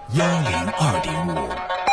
102.5。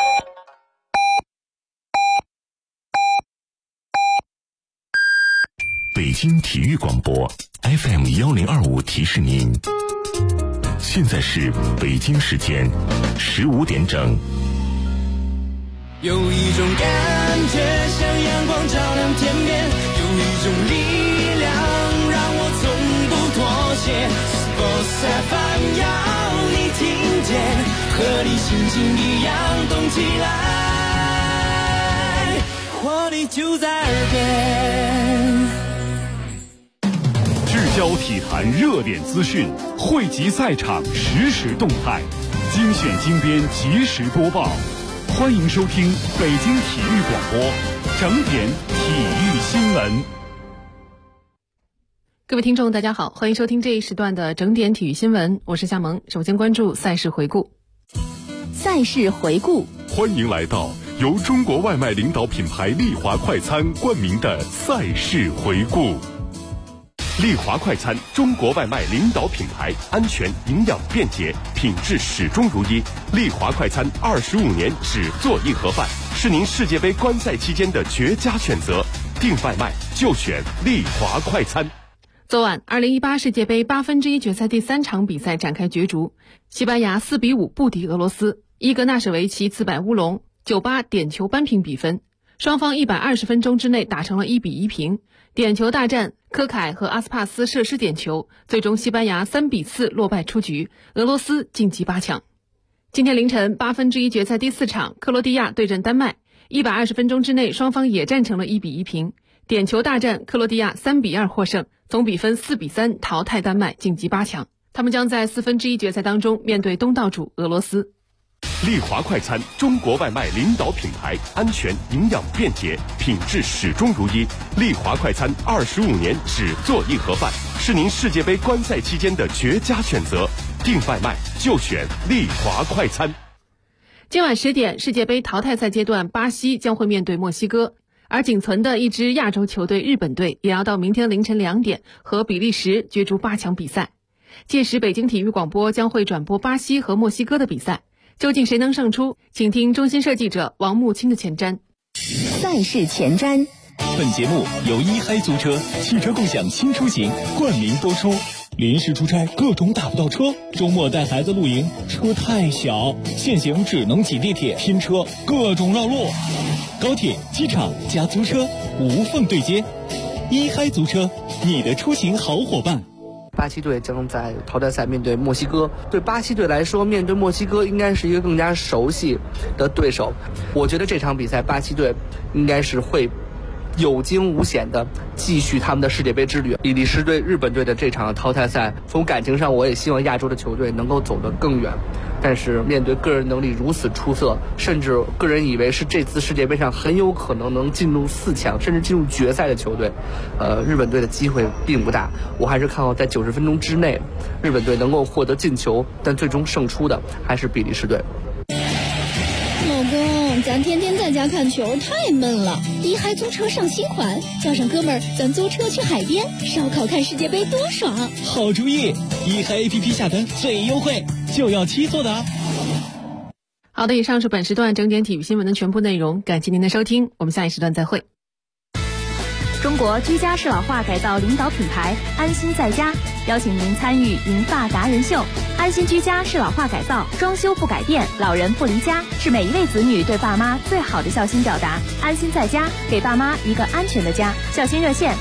北京体育广播 FM 1025提示您，现在是北京时间15点整。 有一种感觉像阳光照亮天边，有一种力量让我从不妥协。Sports FM 要你听见，和你心情一样动起来，活力就在耳边。 聚焦体坛热点资讯，汇集赛场实时动态，精选精编及时播报。欢迎收听北京体育广播整点体育新闻。 各位听众大家好，欢迎收听这一时段的整点体育新闻，我是夏萌。首先关注赛事回顾。 赛事回顾， 欢迎来到由中国外卖领导品牌丽华快餐冠名的赛事回顾。丽华快餐，中国外卖领导品牌，安全、营养、便捷，品质始终如一。丽华快餐25年只做一盒饭，是您世界杯观赛期间的绝佳选择。订外卖就选丽华快餐。 昨晚2018世界杯1/8决赛第3场比赛展开角逐，西班牙4-5不敌俄罗斯，伊格纳什维奇自摆乌龙，9-8点球扳平比分。双方120分钟之内打成了1-1平，点球大战，科凯和阿斯帕斯射失点球，最终西班牙3-4落败出局，俄罗斯晋级8强。今天凌晨1/8决赛第4场，克罗地亚对阵丹麦，120分钟之内双方也战成了1-1平，点球大战，克罗地亚3-2获胜，总比分4-3淘汰丹麦晋级8强。他们将在1/4决赛当中面对东道主俄罗斯。 丽华快餐，中国外卖领导品牌，安全、营养、便捷，品质始终如一。丽华快餐25年只做一盒饭，是您世界杯观赛期间的绝佳选择。订外卖就选丽华快餐。 今晚10点，世界杯淘汰赛阶段，巴西将会面对墨西哥，而仅存的一支亚洲球队日本队也要到明天凌晨2点和比利时角逐8强比赛。届时，北京体育广播将会转播巴西和墨西哥的比赛。究竟谁能胜出？请听中新社记者王木青的前瞻。 赛事前瞻。 本节目由一嗨租车汽车共享新出行冠名播出。临时出差各种打不到车，周末带孩子露营车太小，现行只能挤地铁拼车，各种绕路。高铁、机场加租车无缝对接，一嗨租车，你的出行好伙伴。 巴西队将在淘汰赛面对墨西哥，对巴西队来说，面对墨西哥应该是一个更加熟悉的对手。我觉得这场比赛巴西队应该是会有惊无险的继续他们的世界杯之旅。比利时对日本队的这场淘汰赛，从感情上我也希望亚洲的球队能够走得更远，但是面对个人能力如此出色，甚至个人以为是这次世界杯上很有可能能进入4强甚至进入决赛的球队，日本队的机会并不大。我还是看好在90分钟之内日本队能够获得进球，但最终胜出的还是比利时队。 老公，咱天天在家看球太闷了，一嗨租车上新款，叫上哥们儿，咱租车去海边烧烤看世界杯多爽。 好主意，一嗨 APP 下单最优惠，就要7座的啊。 好的，以上是本时段整点体育新闻的全部内容，感谢您的收听，我们下一时段再会。 中国居家适老化改造领导品牌安心在家邀请您参与银发达人秀。安心居家适老化改造，装修不改变，老人不离家，是每一位子女对爸妈最好的孝心表达。安心在家，给爸妈一个安全的家。孝心热线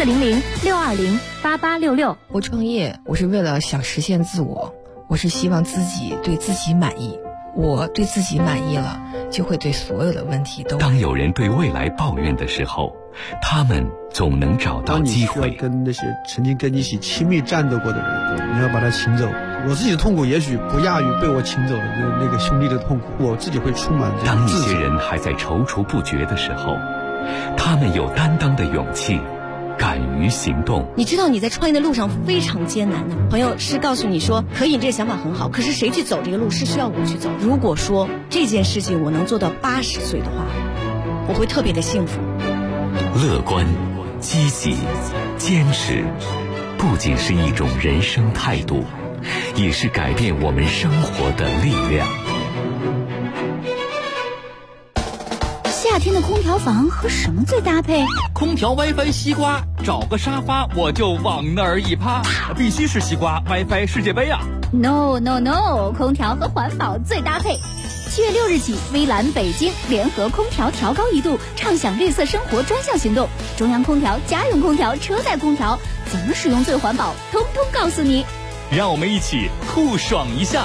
400-620-8866。 我创业，我是为了想实现自我，我是希望自己对自己满意。我对自己满意了，就会对所有的问题都。 当有人对未来抱怨的时候，他们总能找到机会。 当你需要跟那些曾经跟你一起亲密战斗过的人，你要把他请走。我自己的痛苦也许不亚于被我请走的那个兄弟的痛苦，我自己会充满这当一些人还在踌躇不决的时候，他们有担当的勇气，敢于行动。 你知道你在创业的路上非常艰难的，朋友是告诉你说可以，这个想法很好，可是谁去走这个路是需要我去走。如果说这件事情我能做到80岁的话，我会特别的幸福。 乐观、积极、坚持，不仅是一种人生态度，也是改变我们生活的力量。 夏天的空调房和什么最搭配？ 空调 WiFi 西瓜，找个沙发我就往那儿一趴，必须是西瓜 WiFi 世界杯啊 ！No， 空调和环保最搭配。7月6日起，微蓝北京联合空调调高1度，畅享绿色生活专项行动。中央空调、家用空调、车载空调，怎么使用最环保，通通告诉你。 让我们一起酷爽一下。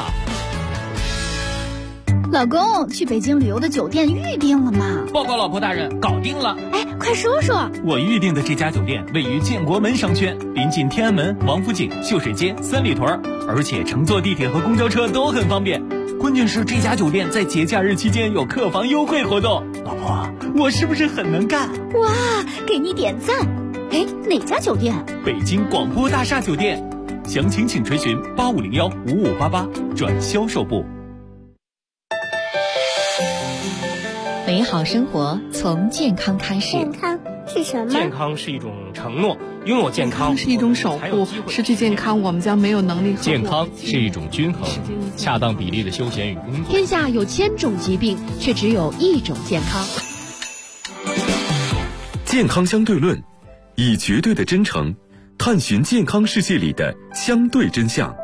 老公，去北京旅游的酒店预定了吗？ 报告老婆大人，搞定了。 哎，快说说。 我预定的这家酒店位于建国门商圈，临近天安门、王府井、秀水街、三里屯，而且乘坐地铁和公交车都很方便。关键是这家酒店在节假日期间有客房优惠活动。老婆，我是不是很能干？ 哇，给你点赞。哎，哪家酒店？ 北京广播大厦酒店。详情请垂询8501-5588转销售部。 美好生活从健康开始。 健康是什么？ 健康是一种承诺，拥有健康是一种守护，失去健康我们将没有能力。 健康是一种均衡，恰当比例的休闲与工作。 天下有1000种疾病，却只有一种健康。 健康相对论，以绝对的真诚探寻健康世界里的相对真相。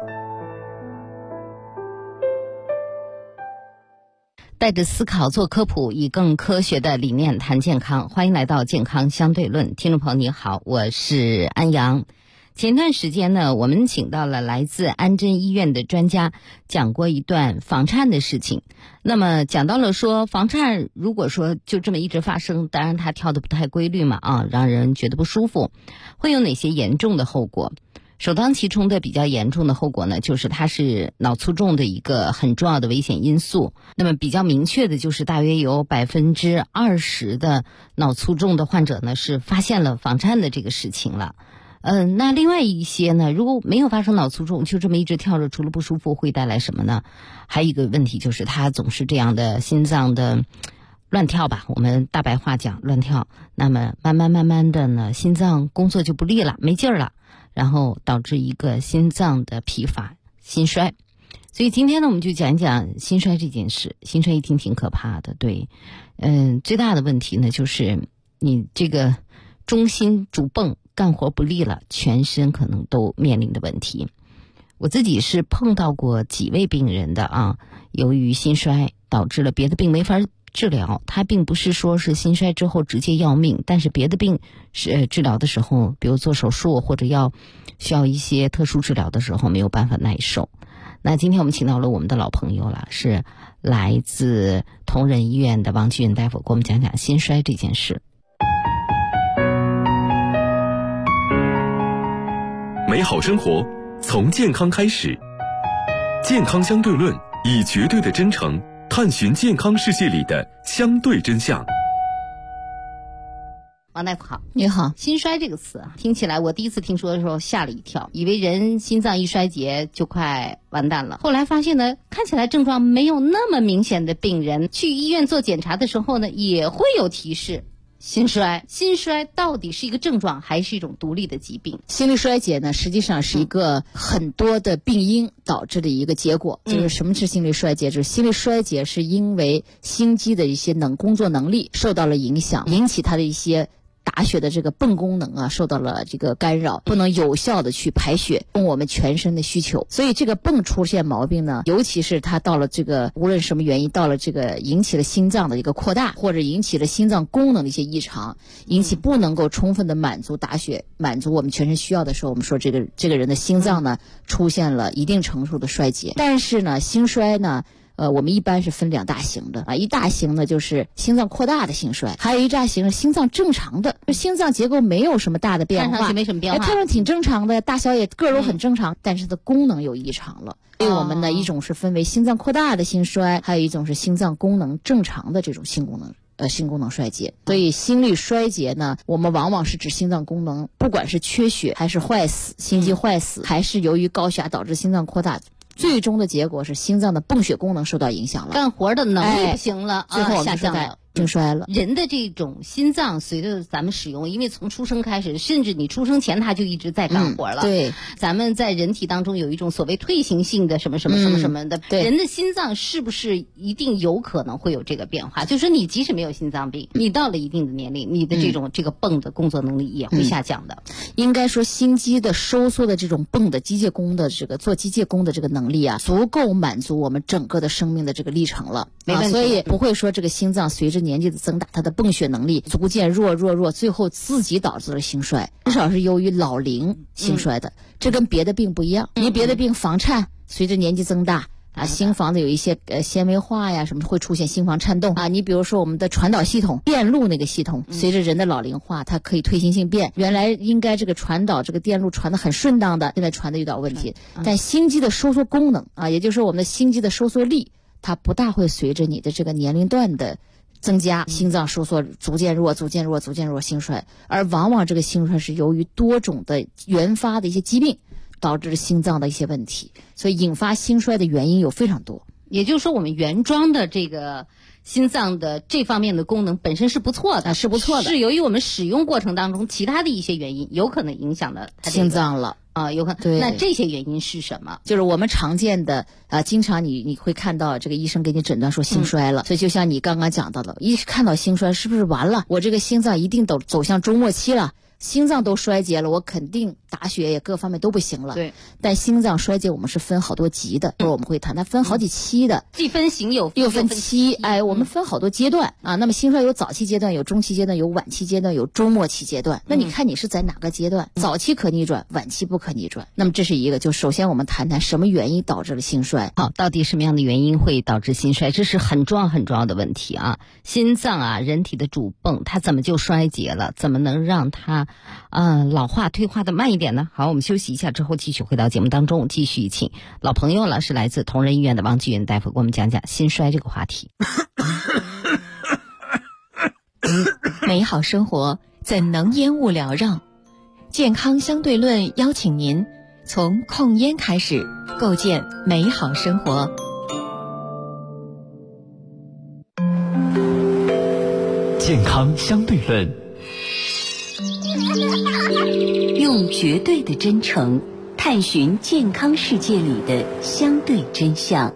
带着思考做科普，以更科学的理念谈健康。欢迎来到健康相对论，听众朋友你好，我是安阳。前段时间呢，我们请到了来自安贞医院的专家，讲过一段房颤的事情。那么讲到了说，房颤如果说就这么一直发生，当然它跳得不太规律嘛，让人觉得不舒服，会有哪些严重的后果？首当其冲的比较严重的后果呢，就是它是脑卒中的一个很重要的危险因素。那么比较明确的就是大约有20%的脑卒中的患者呢是发现了房颤的这个事情了。那另外一些呢，如果没有发生脑卒中，就这么一直跳着，除了不舒服会带来什么呢？还有一个问题就是它总是这样的心脏的乱跳吧，我们大白话讲乱跳，那么慢慢的呢，心脏工作就不利了，没劲儿了，然后导致一个心脏的疲乏、心衰。所以今天呢，我们就讲一讲心衰这件事。心衰一听挺可怕的，对，最大的问题呢，就是你这个中心主泵干活不利了，全身可能都面临的问题。我自己是碰到过几位病人的由于心衰导致了别的病没法治疗，它并不是说是心衰之后直接要命，但是别的病是治疗的时候，比如做手术或者需要一些特殊治疗的时候没有办法耐受。那今天我们请到了我们的老朋友了，是来自同仁医院的王继云大夫，给我们讲讲心衰这件事。 美好生活从健康开始，健康相对论，以绝对的真诚探寻健康世界里的相对真相。 王大夫好。你好。心衰这个词听起来我第一次听说的时候吓了一跳，以为人心脏一衰竭就快完蛋了。后来发现呢，看起来症状没有那么明显的病人去医院做检查的时候呢，也会有提示心衰。心衰到底是一个症状还是一种独立的疾病？ 心力衰竭呢，实际上是一个很多的病因导致的一个结果。就是什么是心力衰竭？就是心力衰竭是因为心肌的一些工作能力受到了影响，引起它的一些打血的这个泵功能受到了这个干扰，不能有效的去排血，供我们全身的需求。所以这个泵出现毛病呢，尤其是它到了这个无论什么原因，到了这个引起了心脏的一个扩大，或者引起了心脏功能的一些异常，引起不能够充分的满足打血，满足我们全身需要的时候，我们说这个人的心脏呢出现了一定程度的衰竭。但是呢，心衰呢我们一般是分2大型的一大型呢就是心脏扩大的心衰，还有一大型是心脏正常的，心脏结构没有什么大的变化， 看上去没什么变化， 看上去挺正常的，大小也个儿都很正常，但是它的功能有异常了。所以我们呢一种是分为心脏扩大的心衰，还有一种是心脏功能正常的这种心功能衰竭。所以心力衰竭呢，我们往往是指心脏功能不管是缺血还是坏死，心肌坏死，还是由于高血压导致心脏扩大，最终的结果是心脏的泵血功能受到影响了， 干活的能力不行了， 最后我们下降了。 心衰了。 人的这种心脏随着咱们使用，因为从出生开始，甚至你出生前它就一直在干活了。 对， 咱们在人体当中有一种所谓退行性的什么什么什么什么的，人的心脏是不是一定有可能会有这个变化？就是你即使没有心脏病，你到了一定的年龄，你的这个泵的工作能力也会下降的。 应该说心肌的收缩的这种泵的机械工的这个做机械工的这个能力啊，足够满足我们整个的生命的这个历程了。 没问题。 所以不会说这个心脏随着年纪的增大，它的泵血能力逐渐弱，最后自己导致了心衰，至少是由于老龄心衰的。这跟别的病不一样，因为别的病房颤随着年纪增大啊，心房的有一些纤维化呀什么会出现心房颤动啊。你比如说我们的传导系统电路那个系统，随着人的老龄化，它可以退行性变，原来应该这个传导这个电路传得很顺当的，现在传的有点问题。但心肌的收缩功能啊，也就是说我们的心肌的收缩力，它不大会随着你的这个年龄段的增加，心脏收缩逐渐弱，心衰。而往往这个心衰是由于多种的原发的一些疾病导致心脏的一些问题，所以引发心衰的原因有非常多。 也就是说，我们原装的这个心脏的这方面的功能本身是不错的，是由于我们使用过程当中其他的一些原因，有可能影响了它心脏了。 有可能。 对， 那这些原因是什么？ 就是我们常见的经常你会看到这个医生给你诊断说心衰了，所以就像你刚刚讲到的，一看到心衰是不是完了？我这个心脏一定走向终末期了。心脏都衰竭了，我肯定打血也各方面都不行了。 对， 但心脏衰竭我们是分好多级的，我们会谈它分好几期的， 既分型又分期。我们分好多阶段啊。那么心衰有早期阶段，有中期阶段，有晚期阶段，有终末期阶段。那你看你是在哪个阶段？早期可逆转，晚期不可逆转。那么这是一个，就首先我们谈谈什么原因导致了心衰。 好，到底什么样的原因会导致心衰？这是很重要的问题啊。心脏啊，人体的主泵，它怎么就衰竭了？怎么能让它老化退化的慢一点呢？好，我们休息一下之后继续回到节目当中，继续请老朋友了，是来自同仁医院的王继云大夫给我们讲讲心衰这个话题。 美好生活怎能烟雾缭绕？健康相对论邀请您从控烟开始，构建美好生活。 健康相对论， 用绝对的真诚探寻健康世界里的相对真相。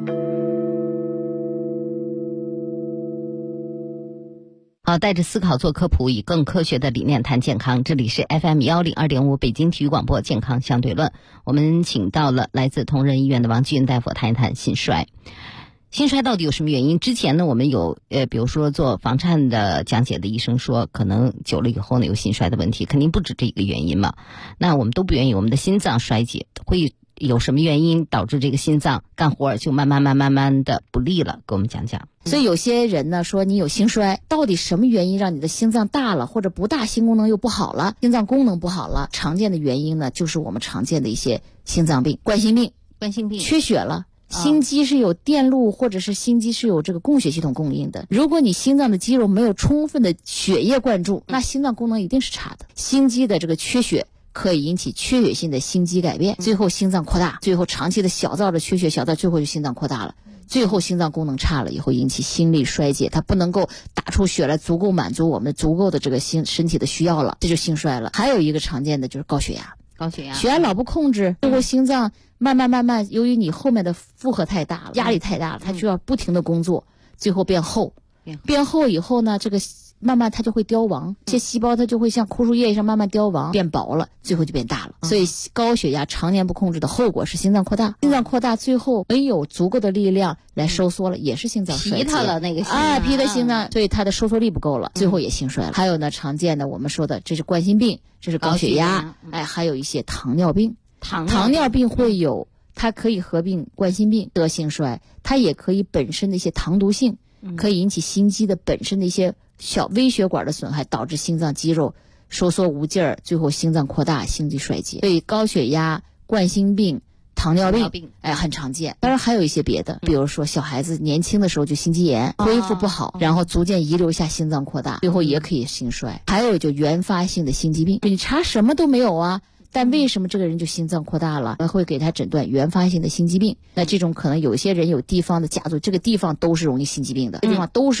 好，带着思考做科普，以更科学的理念谈健康。这里是 FM102.5 北京体育广播健康相对论，我们请到了来自同仁医院的王继云大夫谈一谈心衰。心衰到底有什么原因？之前呢，我们有比如说做房颤的讲解的医生说，可能久了以后呢有心衰的问题，肯定不止这个原因嘛。那我们都不愿意我们的心脏衰竭，会有什么原因导致这个心脏干活就慢慢的不利了？给我们讲讲。 所以有些人呢说你有心衰，到底什么原因让你的心脏大了或者不大，心功能又不好了，心脏功能不好了？常见的原因呢，就是我们常见的一些心脏病、冠心病、缺血了。心肌是有电路，或者是心肌是有这个供血系统供应的。如果你心脏的肌肉没有充分的血液灌注，那心脏功能一定是差的。心肌的这个缺血可以引起缺血性的心肌改变，最后心脏扩大，最后长期的小灶的缺血，小灶最后就心脏扩大了，最后心脏功能差了以后引起心力衰竭，它不能够打出血来足够满足我们足够的这个身体的需要了，这就心衰了。还有一个常见的就是高血压，血压老不控制，最后心脏慢慢，由于你后面的负荷太大了，压力太大了，它就要不停的工作，最后变厚以后呢，这个慢慢它就会凋亡，这些细胞它就会像枯树叶一样慢慢凋亡，变薄了，最后就变大了。所以高血压常年不控制的后果是心脏扩大，心脏扩大最后没有足够的力量来收缩了，也是心脏衰竭。 劈它了那个劈的心脏，所以它的收缩力不够了，最后也心衰了。还有呢，常见的我们说的这是冠心病，这是高血压，还有一些糖尿病。糖尿病会有，它可以合并冠心病得心衰，它也可以本身的一些糖毒性，可以引起心肌的本身的一些小微血管的损害，导致心脏肌肉收缩无劲儿，最后心脏扩大，心肌衰竭。所以高血压、冠心病、糖尿病很常见。当然还有一些别的，比如说小孩子年轻的时候就心肌炎，恢复不好，然后逐渐遗留下心脏扩大，最后也可以心衰。还有就原发性的心肌病，你查什么都没有啊，但为什么这个人就心脏扩大了？会给他诊断原发性的心肌病。那这种可能有些人有地方的家族，这个地方都是容易心肌病的，这地方都是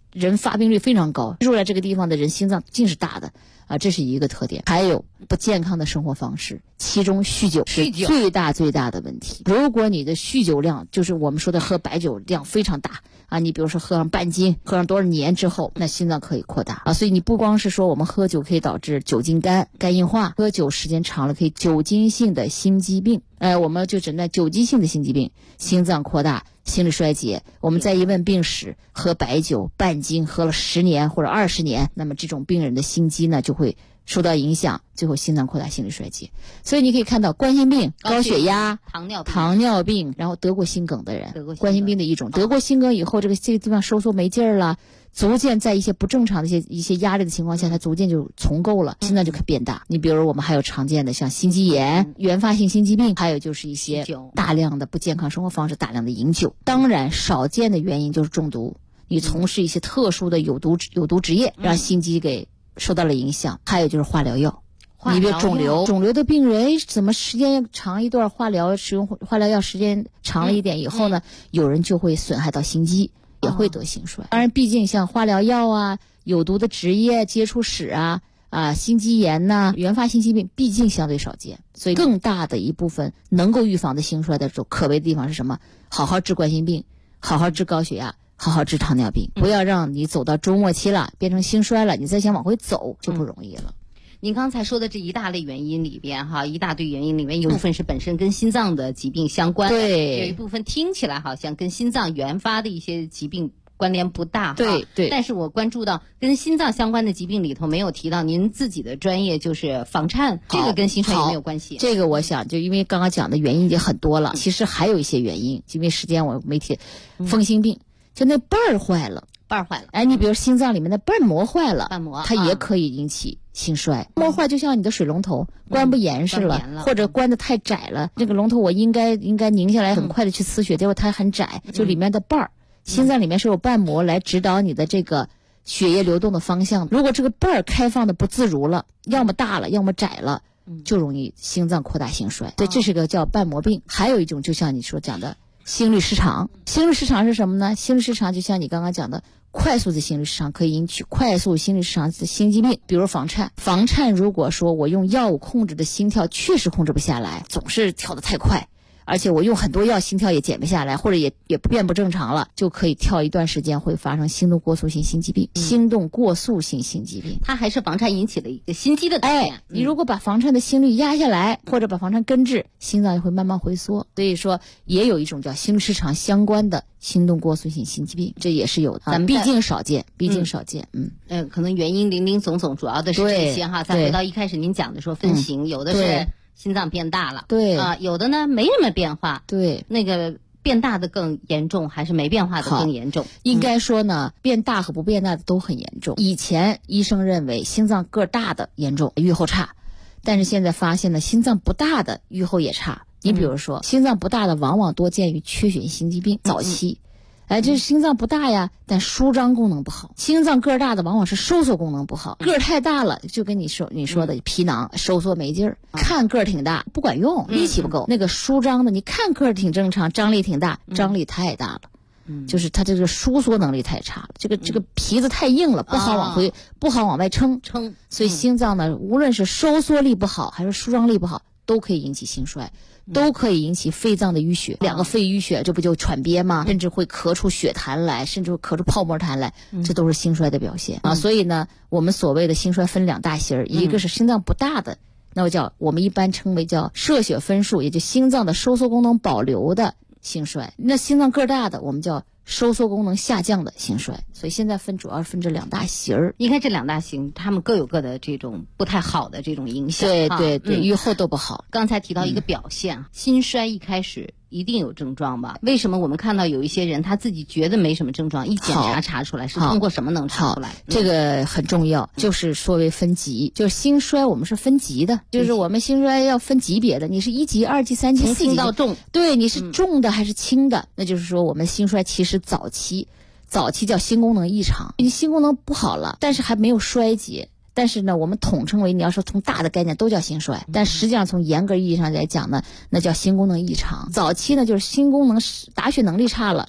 人发病率非常高，住在这个地方的人心脏尽是大的啊，这是一个特点。还有不健康的生活方式，其中酗酒是最大的问题。如果你的酗酒量，就是我们说的喝白酒量非常大啊，你比如说喝上半斤，喝上多少年之后，那心脏可以扩大啊。所以你不光是说我们喝酒可以导致酒精肝硬化，喝酒时间长了可以酒精性的心肌病，我们就诊断酒精性的心肌病，心脏扩大，心力衰竭。我们再一问病史，喝白酒半斤喝了10年或者20年，那么这种病人的心肌呢就会受到影响，最后心脏扩大，心力衰竭。所以你可以看到冠心病、高血压、糖尿病，然后得过心梗的人，冠心病的一种，得过心梗以后，这个地方收缩没劲儿了，逐渐在一些不正常的一些压力的情况下，它逐渐就重构了，心脏就可以变大。你比如我们还有常见的像心肌炎、原发性心肌病，还有就是一些大量的不健康生活方式，大量的饮酒。当然少见的原因就是中毒，你从事一些特殊的有毒职业，让心肌给受到了影响。还有就是化疗药，你比如肿瘤的病人，怎么时间长一段使用化疗药时间长了一点以后呢，有人就会损害到心肌，也会得心衰。当然毕竟像化疗药啊、有毒的职业接触史啊、心肌炎呐、原发性心肌病毕竟相对少见，所以更大的一部分能够预防的心衰的可悲的地方是什么？好好治冠心病，好好治高血压，好好治糖尿病，不要让你走到中末期了变成心衰了，你再想往回走就不容易了。 您刚才说的这一大类原因里边一大堆原因里面，有部分是本身跟心脏的疾病相关的， 对， 有一部分听起来好像跟心脏原发的一些疾病关联不大， 对。 但是我关注到跟心脏相关的疾病里头没有提到您自己的专业，就是房颤，这个跟心衰有没有关系？ 这个我想就因为刚刚讲的原因已经很多了，其实还有一些原因，因为时间我没提，风心病，就那瓣儿坏了。你比如心脏里面的瓣膜坏了，它也可以引起心衰。膜坏就像你的水龙头关不严实了，或者关得太窄了，这个龙头我应该拧下来很快的去呲血，结果它很窄，就里面的瓣儿，心脏里面是有瓣膜来指导你的这个血液流动的方向。如果这个瓣儿开放的不自如了，要么大了，要么窄了，就容易心脏扩大心衰。对，这是个叫瓣膜病。还有一种就像你所讲的心律失常。心律失常是什么呢？心律失常就像你刚刚讲的快速的心律失常，可以引起快速心律失常的心肌病，比如房颤。房颤如果说我用药物控制的心跳确实控制不下来，总是跳得太快，而且我用很多药心跳也减不下来，或者也变不正常了，就可以跳一段时间会发生心动过速性心肌病。心动过速性心肌病它还是房颤引起的一个心肌的改变。 你如果把房颤的心率压下来，或者把房颤根治，心脏就会慢慢回缩。所以说也有一种叫心律失常相关的心动过速性心肌病，这也是有的，毕竟少见。 可能原因林林总总，主要的是这些哈。再回到一开始您讲的说分型，有的是心脏变大了，有的呢没什么变化，那个变大的更严重，还是没变化的更严重？ 应该说呢，变大和不变大的都很严重。以前医生认为心脏个大的严重，预后差，但是现在发现呢，心脏不大的预后也差。你比如说，心脏不大的往往多见于缺血心肌病早期。这心脏不大呀，但舒张功能不好。心脏个大的往往是收缩功能不好，个太大了，就跟你说的皮囊收缩没劲儿，看个挺大不管用，力气不够。那个舒张的，你看个挺正常，张力挺大，张力太大了。就是它这个收缩能力太差了，这个皮子太硬了，不好往外撑，所以心脏呢，无论是收缩力不好还是舒张力不好，都可以引起心衰，都可以引起肺脏的淤血。两个肺淤血，这不就喘憋吗？甚至会咳出血痰来，甚至会咳出泡沫痰来，这都是心衰的表现啊。所以呢，我们所谓的心衰分两大型，一个是心脏不大的，那我们一般称为叫摄血分数，也就心脏的收缩功能保留的心衰。那心脏个大的，我们叫收缩功能下降的心衰。所以现在主要分这两大型。 应该这两大型他们各有各的这种不太好的这种影响。 对，预后都不好。 刚才提到一个表现，心衰一开始一定有症状吧？为什么我们看到有一些人他自己觉得没什么症状，一检查出来，是通过什么能查出来？ 这个很重要，就是说为分级。就是心衰我们是分级的，就是我们心衰要分级别的，你是1级、2级、3级、4级， 从轻到重。 对，你是重的还是轻的？那就是说我们心衰其实早期叫心功能异常，你心功能不好了，但是还没有衰竭。但是呢，我们统称为，你要说从大的概念都叫心衰，但实际上从严格意义上来讲呢，那叫心功能异常。早期呢，就是心功能打血能力差了，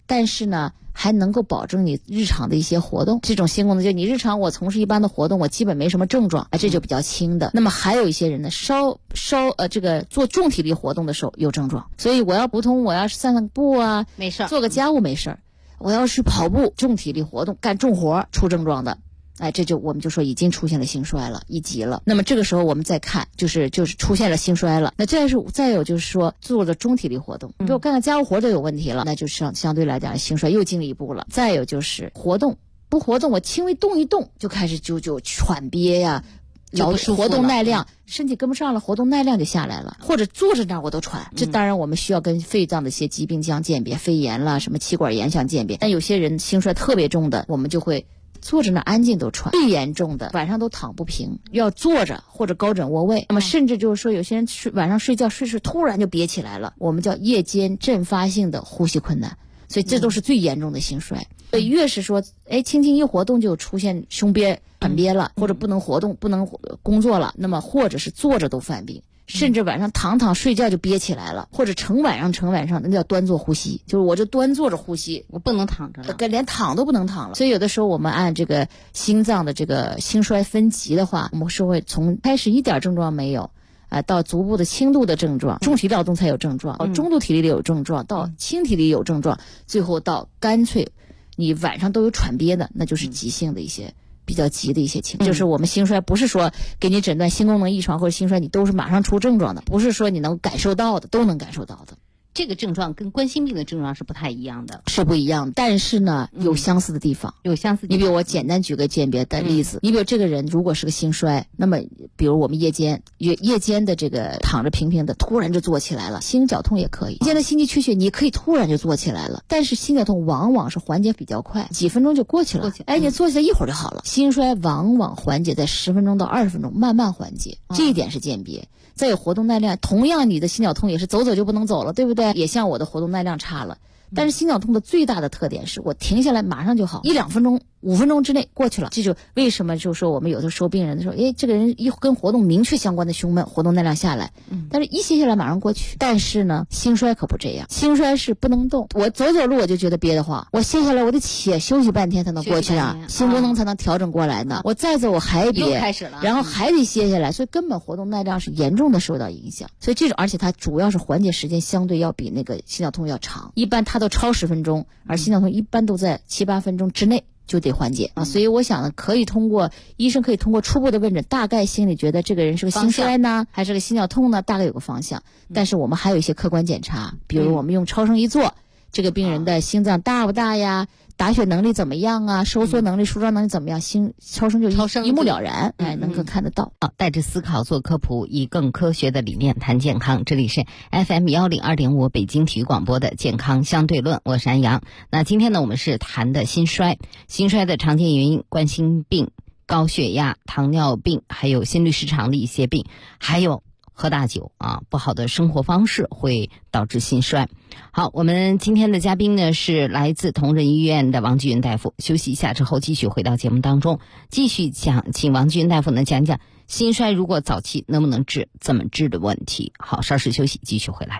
但是呢还能够保证你日常的一些活动。这种新功能就你日常我从事一般的活动，我基本没什么症状，这就比较轻的。那么还有一些人呢，这个做重体力活动的时候有症状，所以我要不通，我要是散散步啊， 没事， 做个家务没事，我要是跑步重体力活动干重活出症状的，我们就说已经出现了兴衰了，1级了。那么这个时候我们再看，就是出现了兴衰了。那再有就是说做的中体力活动，比如干家务活都有问题了，那就相对来讲兴衰又进了一步了。再有就是活动我轻微动一动就开始就喘憋呀，活动耐量身体跟不上了，活动耐量就下来了，或者坐着那儿我都喘。这当然我们需要跟肺脏的一些疾病相鉴别，肺炎啦什么气管炎相鉴别。但有些人兴衰特别重的，我们就会坐着那安静都喘。最严重的晚上都躺不平，要坐着或者高枕卧位。那么甚至就是说有些人晚上睡觉睡突然就憋起来了，我们叫夜间阵发性的呼吸困难。所以这都是最严重的兴衰。所以越是说轻轻一活动就出现胸憋喘憋了，或者不能活动不能工作了，那么或者是坐着都犯病，甚至晚上躺睡觉就憋起来了，或者成晚上那叫端坐呼吸，就是我就端坐着呼吸， 我不能躺着了， 连躺都不能躺了。所以有的时候我们按这个心脏的这个兴衰分级的话，我们是会从开始一点症状没有到逐步的轻度的症状，重体力劳动才有症状，中度体力有症状，到轻体力有症状，最后到干脆你晚上都有喘憋的，那就是急性的一些比较急的一些情况。就是我们兴衰不是说给你诊断心功能异常或者兴衰你都是马上出症状的，不是说你能感受到的都能感受到的。 这个症状跟冠心病的症状是不太一样的， 是不一样的，但是呢有相似的地方，你比如我简单举个鉴别的例子，你比如这个人如果是个兴衰，那么比如我们夜间的这个躺着平平的突然就坐起来了，心绞痛也可以，夜间的心肌缺血你可以突然就坐起来了，但是心绞痛往往是缓解比较快，几分钟就过去了，你坐起来一会儿就好了。兴衰往往缓解在10分钟到20分钟，慢慢缓解，这一点是鉴别。再有活动耐量，同样你的心绞痛也是走就不能走了，对不对？也像我的活动耐量差了。但是心绞痛的最大的特点是我停下来马上就好，1-2分钟5分钟之内过去了。这就为什么就是说我们有的收病人的时候，这个人一跟活动明确相关的胸闷，活动耐量下来，但是一歇下来马上过去。但是呢兴衰可不这样，兴衰是不能动，我走路我就觉得憋得慌，我歇下来我得起休息半天才能过去啊，心功能才能调整过来呢。我再走我还憋， 又开始了， 然后还得歇下来，所以根本活动耐量是严重的受到影响。所以这种而且它主要是缓解时间相对要比那个心绞痛要长，一般它都超10分钟，而心绞痛一般都在7-8分钟之内就得缓解所以我想呢，医生可以通过初步的问诊，大概心里觉得这个人是个兴衰呢，还是个心绞痛呢，大概有个方向。但是我们还有一些客观检查，比如我们用超声一做，这个病人的心脏大不大呀，打血能力怎么样啊，收缩能力舒张能力怎么样，超声一目了然，能够看得到。 带着思考做科普，以更科学的理念谈健康。这里是 FM 102.5北京体育广播的健康相对论，我是安阳。那今天呢，我们是谈的兴衰的常见原因，冠心病、高血压、糖尿病，还有心律失常的一些病，还有喝大酒不好的生活方式会导致兴衰。好，我们今天的嘉宾呢是来自同仁医院的王继云大夫。休息一下之后，继续回到节目当中，继续请王继云大夫呢讲讲兴衰如果早期能不能治，怎么治的问题。好，稍事休息，继续回来。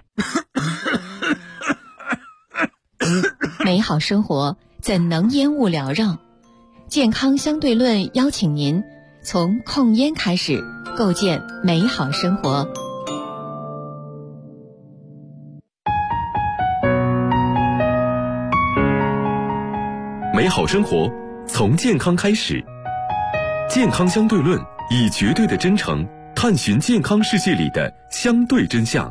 美好生活怎能烟雾缭绕？健康相对论邀请您从控烟开始，构建美好生活。 美好生活从健康开始，健康相对论以绝对的真诚探寻健康世界里的相对真相。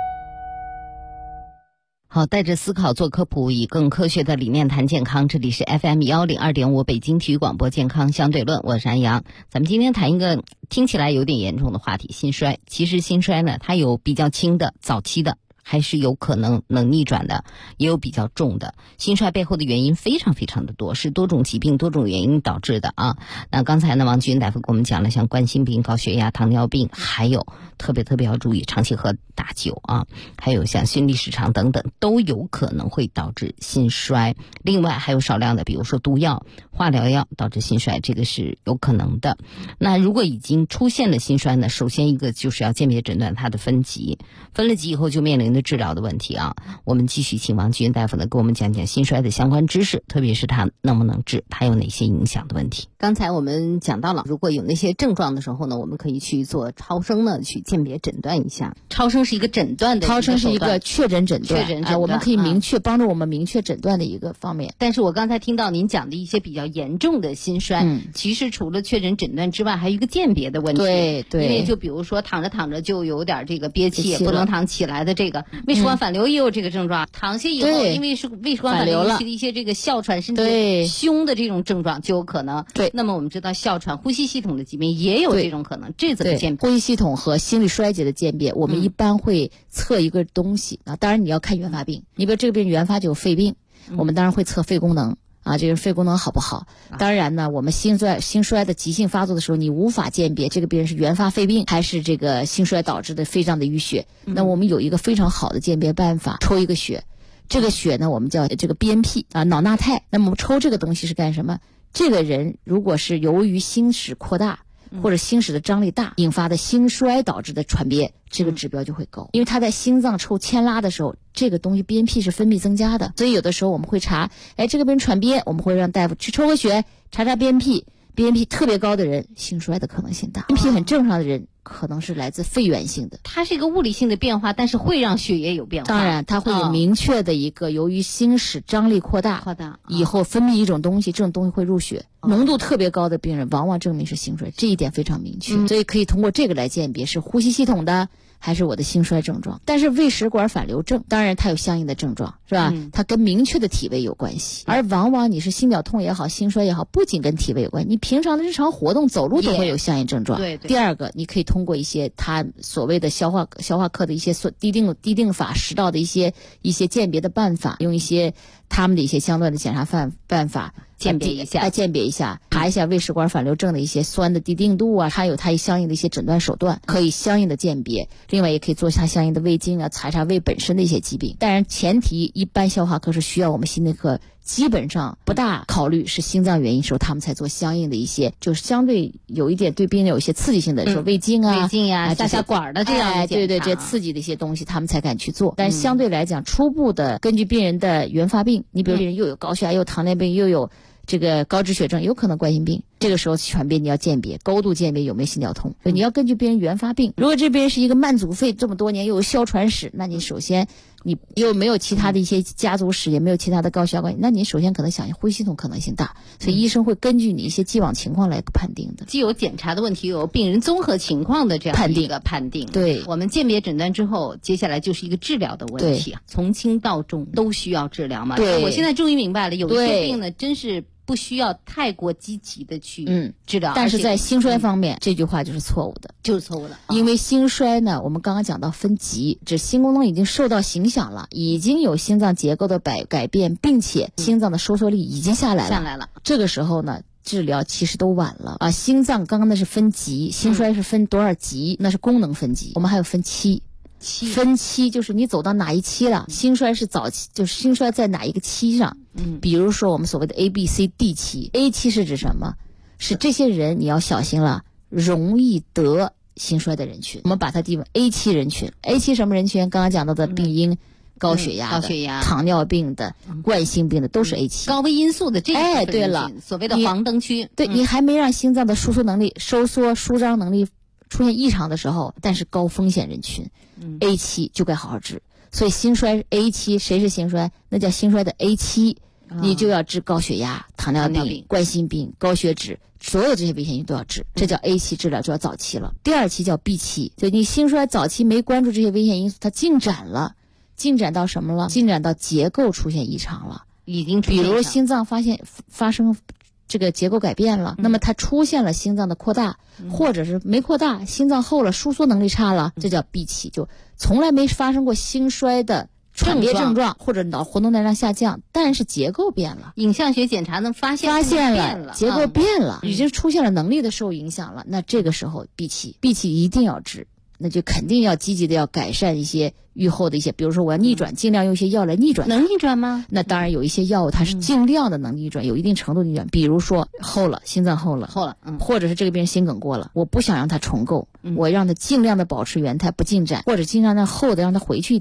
好，带着思考做科普，以更科学的理念谈健康。这里是 FM 102.5北京体育广播健康相对论，我是安阳。咱们今天谈一个听起来有点严重的话题，兴衰。其实兴衰呢，它有比较轻的早期的，还是有可能逆转的，也有比较重的。兴衰背后的原因非常非常的多，是多种疾病多种原因导致的那刚才呢王继云大夫给我们讲了，像冠心病、高血压、糖尿病，还有特别要注意长期喝大酒还有像心律失常等等，都有可能会导致兴衰。另外还有少量的，比如说毒药、化疗药导致兴衰，这个是有可能的。那如果已经出现了兴衰呢，首先一个就是要鉴别诊断它的分级，分了级以后就面临名的治疗的问题啊。我们继续请王菊云大夫呢给我们讲讲心衰的相关知识，特别是它能不能治，它有哪些影响的问题。刚才我们讲到了，如果有那些症状的时候呢，我们可以去做超声呢，去鉴别诊断一下。超声是一个诊断的， 超声是一个确诊诊断，我们可以明确帮助我们明确诊断的一个方面。 但是我刚才听到您讲的一些比较严重的心衰，其实除了确诊诊断之外，还有一个鉴别的问题。 对， 因为就比如说躺着躺着就有点这个憋气，也不能躺起来的这个胃食管反流也有这个症状，躺下以后因为是胃食管反流引起的一些这个哮喘甚至胸的这种症状就有可能。 对， 那么我们知道哮喘呼吸系统的疾病也有这种可能，这怎么鉴别？ 呼吸系统和心理衰竭的鉴别，我们一般会测一个东西啊，当然你要看原发病，你比如这个病原发就有肺病，我们当然会测肺功能。这个肺功能好不好？当然呢，我们心衰的急性发作的时候，你无法鉴别这个病人是原发肺病还是这个心衰导致的肺脏的淤血。那我们有一个非常好的鉴别办法，抽一个血，这个血呢我们叫这个 BNP 脑钠肽。那么我们抽这个东西是干什么？这个人如果是由于心室扩大或者心室的张力大引发的心衰导致的喘憋，这个指标就会高，因为他在心脏抽牵拉的时候，这个东西 BNP 是分泌增加的，所以有的时候我们会查，这个病人喘憋，我们会让大夫去抽个血，查查 BNP 特别高的人，心衰的可能性大；BNP 很正常的人，可能是来自肺源性的。 它是一个物理性的变化，但是会让血液有变化。 当然，它会有明确的一个，由于心室张力扩大以后分泌一种东西，这种东西会入血，浓度特别高的病人，往往证明是心衰，这一点非常明确。所以可以通过这个来鉴别是呼吸系统的还是我的心衰症状。但是胃食管反流症当然它有相应的症状，是吧？它跟明确的体位有关系，而往往你是心绞痛也好，心衰也好，不仅跟体位有关，你平常的日常活动走路都会有相应症状。 对。 第二个，你可以通过一些它所谓的消化科的一些滴定法食道的一些鉴别的办法，用一些他们的一些相对的检查办法鉴别一下，查一下胃食管反流症的一些酸的滴定度啊，还有它相应的一些诊断手段，可以相应的鉴别。另外也可以做一下相应的胃镜啊，查一查胃本身的一些疾病。当然前提，一般消化科是需要我们心内科基本上不大考虑是心脏原因时候，他们才做相应的一些，就是相对有一点对病人有一些刺激性的，说胃镜啊、 下管的这样的检查， 对，这刺激的一些东西，他们才敢去做。但是相对来讲，初步的根据病人的原发病，你比如病人又有高血压，又有糖尿病，又有这个高脂血症，有可能冠心病，这个时候喘憋你要鉴别，高度鉴别有没有心绞痛，你要根据病人原发病。如果这病人是一个慢阻肺，这么多年又有哮喘史，那你首先你又没有其他的一些家族史，也没有其他的高血压关系，那你首先可能想呼吸系统可能性大，所以医生会根据你一些既往情况来判定的。 既有检查的问题，有病人综合情况的这样一个判定。 对， 我们鉴别诊断之后，接下来就是一个治疗的问题啊，从轻到重都需要治疗嘛。 对， 我现在终于明白了，有一些病呢，真是不需要太过积极的去治疗。 但是在心衰方面，这句话就是错误的，因为心衰呢，我们刚刚讲到分级，这心功能已经受到影响了，已经有心脏结构的改变，并且心脏的收缩力已经下来了。这个时候呢，治疗其实都晚了啊。心脏刚刚那是分级，心衰是分多少级，那是功能分级。我们还有分期。分期就是你走到哪一期了，心衰是早期，就是心衰在哪一个期上。比如说我们所谓的 A、B、C、D 期。A 期是指什么？是这些人你要小心了，容易得心衰的人群，我们把它定为 A 期人群。A 期什么人群？刚刚讲到的病因，高血压的、糖尿病的、冠心病的都是 A 期， 高危因素的这一对了， 所谓的黄灯区。 对，你还没让心脏的收缩能力、收缩舒张能力出现异常的时候，但是高风险人群，A 期就该好好治。所以心衰 A 期，谁是心衰？那叫心衰的 A 期，你就要治高血压、糖尿病、冠心病、高血脂，所有这些危险因素都要治，这叫 A 期治疗，就要早期了。第二期叫 B 期，就你心衰早期没关注这些危险因素，它进展到什么了？进展到结构出现异常了， 已经出现， 比如心脏发生这个结构改变了，那么它出现了心脏的扩大，或者是没扩大，心脏厚了，收缩能力差了，这叫 B 期，就从来没发生过心衰的喘憋症状或者脑活动能量下降，但是结构变了， 影像学检查能发现了结构变了，已经出现了能力的受影响了，那这个时候 B 期一定要治，那就肯定要积极的要改善一些预后的一些，比如说我要逆转，尽量用一些药来逆转。 能逆转吗？ 那当然有一些药物它是尽量的能逆转，有一定程度的逆转。比如说心脏厚了，或者是这个病人心梗过了，我不想让它重构，我让它尽量的保持原态不进展，或者尽量让厚的让它回去一点。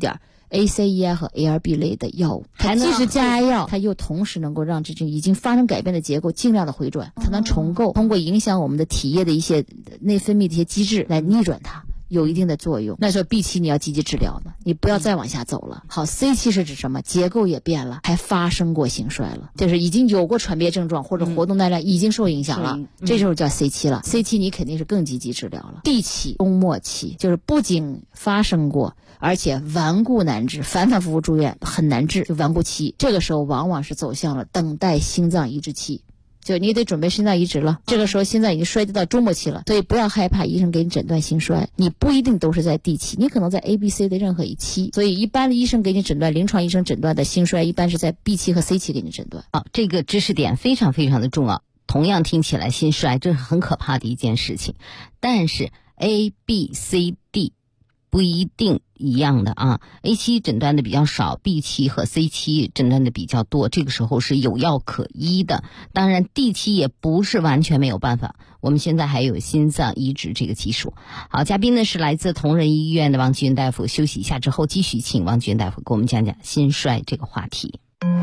ACEI 和 ARB 类的药物，它既是降压药，它又同时能够让这种已经发生改变的结构尽量的回转，它能重构，通过影响我们的体液的一些内分泌的一些机制来逆转它，有一定的作用。那时候 B 期你要积极治疗的，你不要再往下走了。好， C 期是指什么？结构也变了，还发生过兴衰了，就是已经有过喘憋症状或者活动耐量已经受影响了，这时候叫 C 期了。C 期你肯定是更积极治疗了。D 期终末期就是不仅发生过，而且顽固难治，反反复复住院很难治，就顽固期。这个时候往往是走向了等待心脏移植期，就你得准备心脏移植了，这个时候心脏已经衰竭到终末期了，所以不要害怕医生给你诊断心衰，你不一定都是在 D 期，你可能在 A、B、C 的任何一期，所以一般的医生给你诊断，临床医生诊断的心衰一般是在 B 期和 C 期给你诊断。 这个知识点非常非常的重要。同样听起来心衰这是很可怕的一件事情，但是 A、B、C、D 不一定一样的啊。A 期诊断的比较少， B 期和 C 期诊断的比较多，这个时候是有药可医的。当然 D 期也不是完全没有办法，我们现在还有心脏移植这个技术。好，嘉宾呢是来自同仁医院的王菊云大夫，休息一下之后继续请王菊云大夫给我们讲讲心衰这个话题。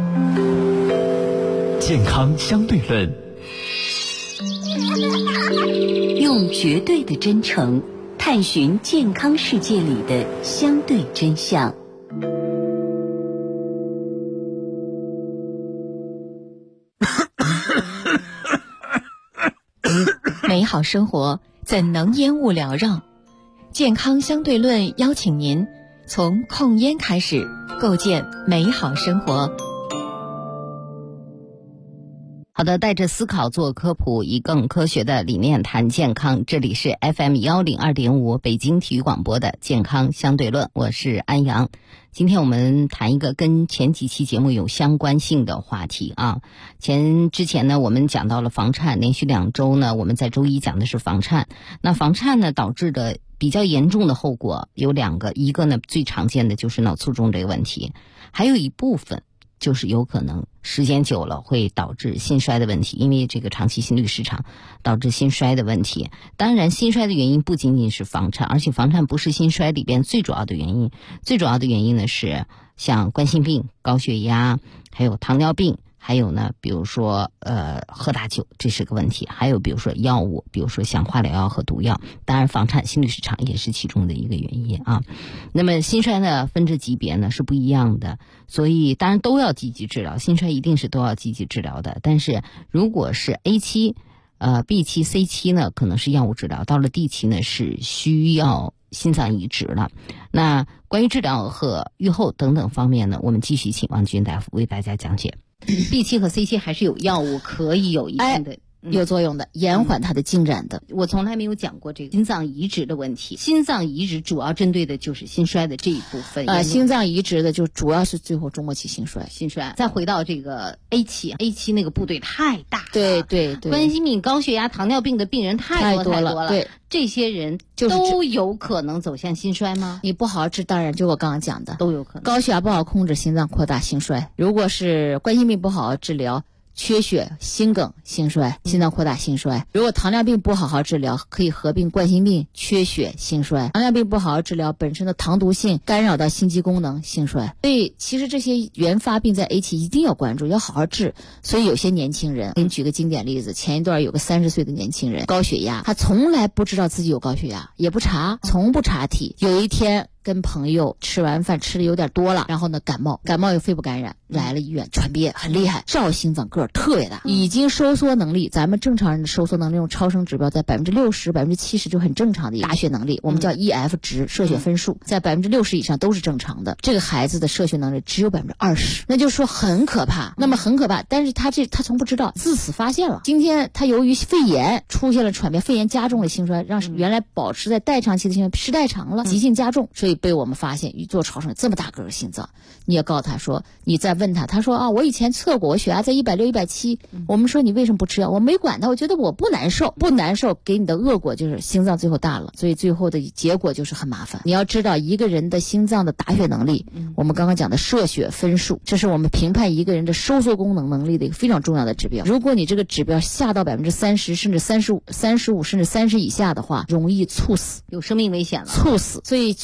健康相对论， 用绝对的真诚探寻健康世界里的相对真相。 美好生活怎能烟雾缭绕？健康相对论邀请您从控烟开始，构建美好生活。 好的，带着思考做科普，以更科学的理念谈健康。这里是 FM102.5 北京体育广播的健康相对论，我是安阳。今天我们谈一个跟前几期节目有相关性的话题啊。之前呢，我们讲到了房颤，连续2周呢，我们在周一讲的是房颤。那房颤呢，导致的比较严重的后果有2个，一个呢最常见的就是脑卒中这个问题，还有一部分就是有可能时间久了会导致心衰的问题，因为这个长期心律失常导致心衰的问题。当然心衰的原因不仅仅是房颤，而且房颤不是心衰里边最主要的原因，最主要的原因呢是像冠心病、高血压，还有糖尿病，还有呢比如说喝大酒，这是个问题，还有比如说药物，比如说像化疗药和毒药，当然房颤、心律失常也是其中的一个原因啊。那么心衰呢分支级别呢是不一样的，所以当然都要积极治疗，心衰一定是都要积极治疗的。但是如果是 A 期、B 期、C 期呢可能是药物治疗，到了 D 期呢是需要心脏移植了。那关于治疗和预后等等方面呢，我们继续请王菊云大夫为大家讲解。B 期和 C 期还是有药物可以有一定的有作用的，延缓它的进展的。 我从来没有讲过这个心脏移植的问题。心脏移植主要针对的就是心衰的这一部分。 心脏移植的就主要是最后终末期心衰。 再回到这个 A 期那个部队太大了。 对， 冠心病、高血压、糖尿病的病人太多了。对，这些人都有可能走向心衰吗？ 你不好好治，当然就我刚刚讲的都有可能。 高血压不好控制，心脏扩大心衰；如果是冠心病不好好治疗，缺血、心梗、心衰，心脏扩大心衰。如果糖尿病不好好治疗，可以合并冠心病、缺血、心衰。糖尿病不好好治疗，本身的糖毒性干扰到心肌功能，心衰。所以其实这些原发病在 A 期一定要关注，要好好治。所以有些年轻人，给你举个经典例子，前一段有个30岁的年轻人，高血压，他从来不知道自己有高血压，也不查，从不查体。有一天跟朋友吃完饭吃的有点多了，然后呢感冒有肺部感染，来了医院喘憋很厉害，照心脏个儿特别大，已经收缩能力，咱们正常人的收缩能力用超声指标在60%、70%就很正常的打血能力，我们叫 EF 值，摄血分数在60%以上都是正常的。这个孩子的摄血能力只有20%，那就是说很可怕。那么很可怕，但是他从不知道，自此发现了。今天他由于肺炎出现了喘憋，肺炎加重了心衰，让原来保持在代偿期的心衰时代长了，急性加重，所以被我们发现一做超声这么大个心脏，你也告诉他说，你再问他，他说啊，我以前测过，我血压在160、170，我们说你为什么不吃药？我没管他，我觉得我不难受，给你的恶果就是心脏最后大了，所以最后的结果就是很麻烦。你要知道一个人的心脏的打血能力，我们刚刚讲的摄血分数，这是我们评判一个人的收缩功能能力的一个非常重要的指标。如果你这个指标下到30%甚至35%甚至30%以下的话，容易猝死， 有生命危险了， 猝死。所以心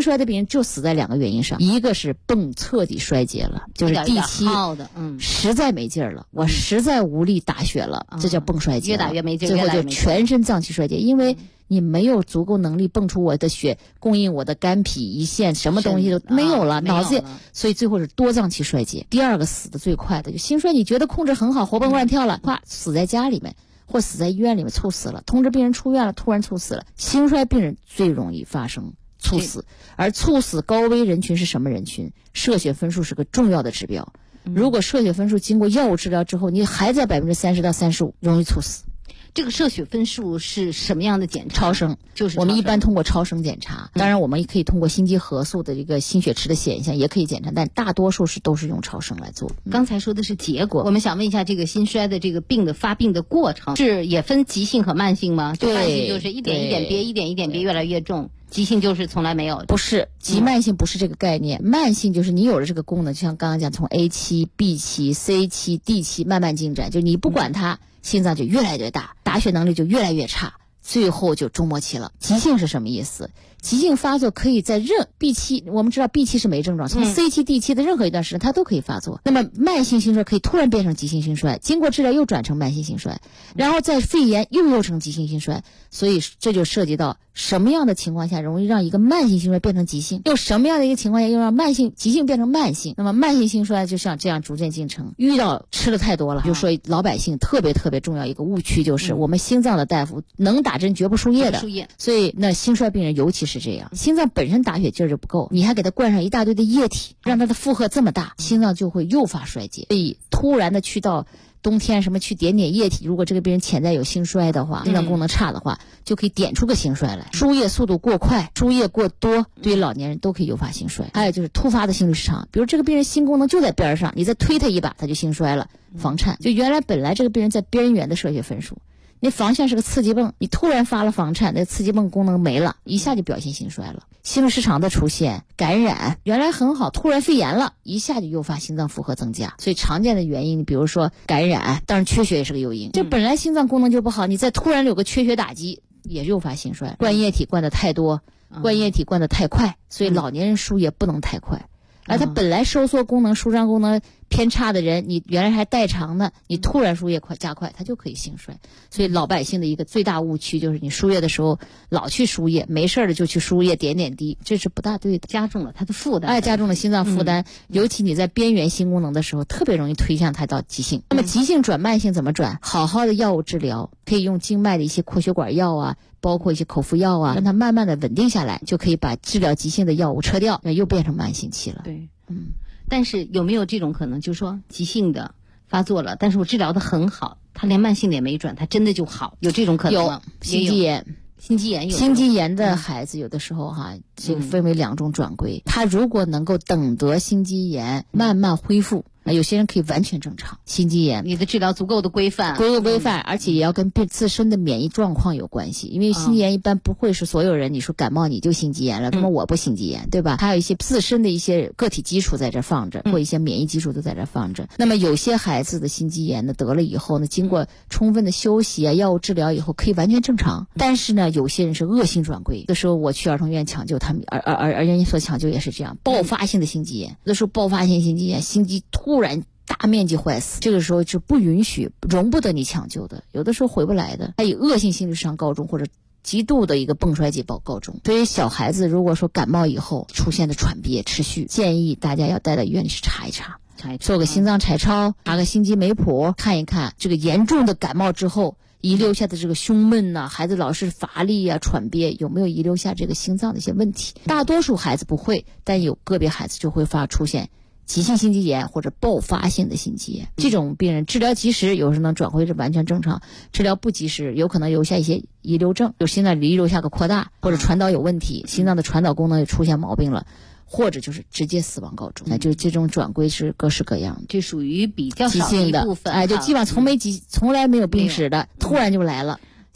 衰的病人就死在2个原因上，一个是泵彻底衰竭了，就是第七实在没劲儿了，我实在无力打血了，这叫泵衰竭， 越打越没劲， 最后就全身脏器衰竭，因为你没有足够能力泵出我的血，供应我的肝脾胰腺，什么东西都没有了，脑子，所以最后是多脏器衰竭。第二个死的最快的就心衰，你觉得控制很好，活蹦乱跳了，啪死在家里面或死在医院里面猝死了，通知病人出院了，突然猝死了。心衰病人最容易发生猝死，而猝死高危人群是什么人群？射血分数是个重要的指标。如果射血分数经过药物治疗之后，你还在30%到35%，容易猝死。 这个射血分数是什么样的检查？ 超声，就是我们一般通过超声检查。当然，我们也可以通过心肌核素的这个心血池的显像也可以检查，但大多数都是用超声来做。 刚才说的是结果，我们想问一下，这个心衰的这个病的发病的过程是也分急性和慢性吗？就慢性就是一点一点憋，一点一点憋，越来越重。急性就是从来没有， 不是急慢性，不是这个概念。慢性就是你有了这个功能，就像刚刚讲，从 A 期、B 期、C 期、D 期慢慢进展，就你不管它，心脏就越来越大，打血能力就越来越差，最后就终末期了。急性是什么意思？急性发作可以在B 期，我们知道 B 期是没症状，从 C 期、D 期的任何一段时间它都可以发作。那么慢性心衰可以突然变成急性心衰，经过治疗又转成慢性心衰，然后在肺炎又成急性心衰。所以这就涉及到什么样的情况下容易让一个慢性心衰变成急性，又什么样的一个情况下又让急性变成慢性。那么慢性心衰就像这样逐渐进程，遇到吃的太多了。就说老百姓特别重要一个误区，就是我们心脏的大夫能打针绝不输液的，所以那心衰病人尤其是这样，心脏本身打血劲儿就不够，你还给他灌上一大堆的液体，让他的负荷这么大，心脏就会诱发衰竭。所以突然的去到冬天什么去点液体，如果这个病人潜在有心衰的话，心脏功能差的话，就可以点出个心衰来。输液速度过快，输液过多，对于老年人都可以诱发心衰。还有就是突发的心律失常，比如这个病人心功能就在边上，你再推他一把，他就心衰了。房颤，就原来本来这个病人在边缘的射血分数，那房像是个刺激泵，你突然发了房颤，那刺激泵功能没了，一下就表现心衰了。心律失常的出现，感染原来很好，突然肺炎了，一下就诱发心脏负荷增加。所以常见的原因，比如说感染，当然缺血也是个诱因。这本来心脏功能就不好，你再突然有个缺血打击，也诱发心衰。灌液体灌得太多，灌液体灌得太快，所以老年人输液不能太快。而他本来收缩功能、舒张功能偏差的人，你原来还代偿呢，你突然输液加快，他就可以心衰。所以老百姓的一个最大误区就是你输液的时候老去输液，没事的就去输液点滴，这是不大对的， 加重了他的负担， 加重了心脏负担。尤其你在边缘心功能的时候，特别容易推向他到急性。那么急性转慢性怎么转？好好的药物治疗，可以用静脉的一些扩血管药啊，包括一些口服药啊，让它慢慢的稳定下来，就可以把治疗急性的药物撤掉，又变成慢性期了。 对，但是有没有这种可能，就是说急性的发作了，但是我治疗的很好，他连慢性的也没转，他真的就好，有这种可能吗？ 有心肌炎。 心肌炎有心肌炎的孩子有的时候这个分为2种转归，他如果能够等得心肌炎慢慢恢复，有些人可以完全正常。心肌炎你的治疗足够的规范， 而且也要跟自身的免疫状况有关系，因为心肌炎一般不会是所有人你说感冒你就心肌炎了，那么我不心肌炎，对吧？还有一些自身的一些个体基础在这放着，或一些免疫基础都在这放着。那么有些孩子的心肌炎呢，得了以后呢，经过充分的休息药物治疗以后可以完全正常。但是呢，有些人是恶性转归，有的时候我去儿童院抢救他们，而人家所抢救也是这样，爆发性的心肌炎，有的时候爆发性心肌炎，心肌突然大面积坏死，这个时候是不允许、容不得你抢救的，有的时候回不来的，他以恶性心律失常告终，或者极度的一个泵衰竭告终。所以小孩子如果说感冒以后出现的喘憋持续，建议大家要带到医院里去查一查，做个心脏彩超，查个心肌酶谱，看一看这个严重的感冒之后遗留下的这个胸闷呐，孩子老是乏力啊、喘憋，有没有遗留下这个心脏的一些问题？大多数孩子不会，但有个别孩子就会出现急性心肌炎或者爆发性的心肌炎。这种病人治疗及时，有时能转回是完全正常；治疗不及时，有可能留下一些遗留症，有心脏遗留下个扩大，或者传导有问题，心脏的传导功能也出现毛病了。或者就是直接死亡告终，那就这种转归是各式各样的， 这属于比较少的一部分， 就基本上从来没有病史的，突然就来了，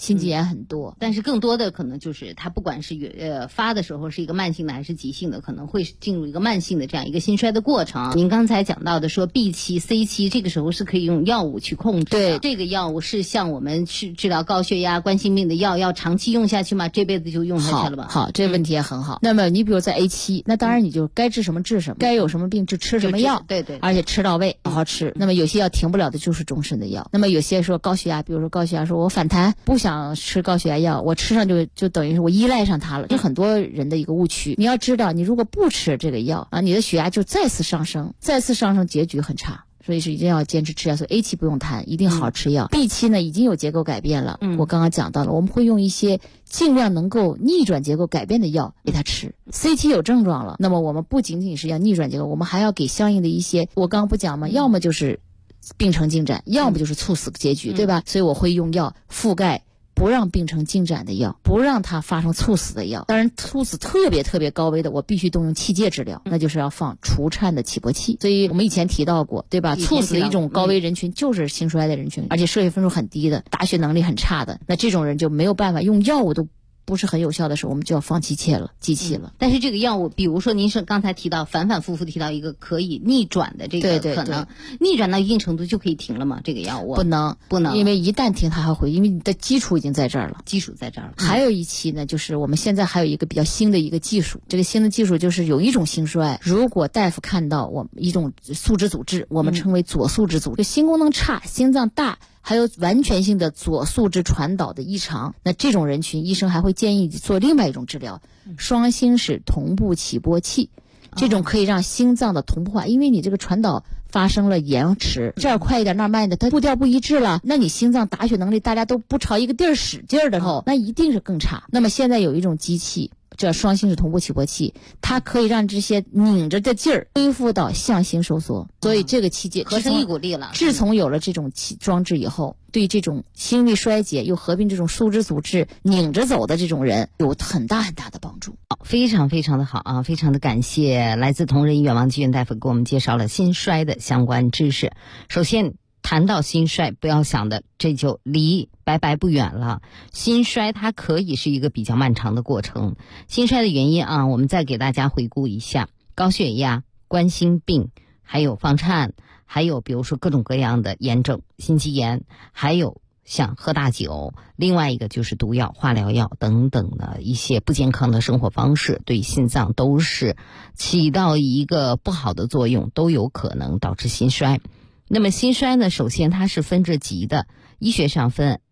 心肌炎很多。 但是更多的可能就是它不管是发的时候是一个慢性的还是急性的，可能会进入一个慢性的这样一个心衰的过程。您刚才讲到的说 B 期 C 期这个时候是可以用药物去控制的， 对， 这个药物是像我们去治疗高血压冠心病的药要长期用下去吗？这辈子就用下去了吧？ 好，这个问题也很好。那么你比如在 A 期，那当然你就该治什么治什么，该有什么病就吃什么药， 对对， 而且吃到位，好好吃。那么有些药停不了的就是终身的药。那么有些说高血压，比如说高血压说我反弹不想吃高血压药，我吃上就等于是我依赖上它了，这很多人的一个误区。你要知道，你如果不吃这个药啊，你的血压就再次上升，结局很差。所以是一定要坚持吃药。所以 A 期不用谈，一定好好吃药。B 期呢已经有结构改变了，我刚刚讲到了，我们会用一些尽量能够逆转结构改变的药给他吃。C 期有症状了，那么我们不仅仅是要逆转结构，我们还要给相应的一些，我刚刚不讲吗？要么就是病程进展，要么就是猝死结局，对吧？所以我会用药覆盖不让病程进展的药，不让它发生猝死的药。当然猝死特别高危的，我必须动用气介治疗，那就是要放除颤的起搏器。所以我们以前提到过，对吧？猝死的一种高危人群就是心衰的人群，而且射血分数很低的，打血能力很差的，那这种人就没有办法用药物都不是很有效的时候，我们就要放气切了，机器了。 但是这个药物，比如说您是刚才提到反复提到一个可以逆转的这个可能，逆转到一定程度就可以停了吗？这个药物不能，因为一旦停它还会，因为你的基础已经在这儿了，还有一期呢，就是我们现在还有一个比较新的一个技术，这个新的技术就是有一种心衰，如果大夫看到我们一种素质阻滞，我们称为左素质阻滞，心功能差，心脏大，还有完全性的左素质传导的异常，那这种人群医生还会建议做另外一种治疗，双心室同步起搏器，这种可以让心脏的同步化，因为你这个传导发生了延迟，这儿快一点那儿慢一点，它步调不一致了，那你心脏打血能力大家都不朝一个地儿使劲儿的时候，那一定是更差。那么现在有一种机器叫双心室同步起搏器，它可以让这些拧着的劲儿恢复到向心收缩，所以这个器械合成一股力了。 自从有了这种装置以后，对这种心力衰竭又合并这种素质阻滞拧着走的这种人有很大的帮助。 非常的好啊，非常的感谢来自同仁医院王继元大夫给我们介绍了心衰的相关知识。首先谈到心衰，不要想的这就离白不远了。心衰它可以是一个比较漫长的过程。心衰的原因啊，我们再给大家回顾一下：高血压、冠心病，还有房颤，还有比如说各种各样的炎症、心肌炎，还有像喝大酒，另外一个就是毒药、化疗药等等的一些不健康的生活方式，对心脏都是起到一个不好的作用，都有可能导致心衰。那么心衰呢，首先它是分着级的，医学上分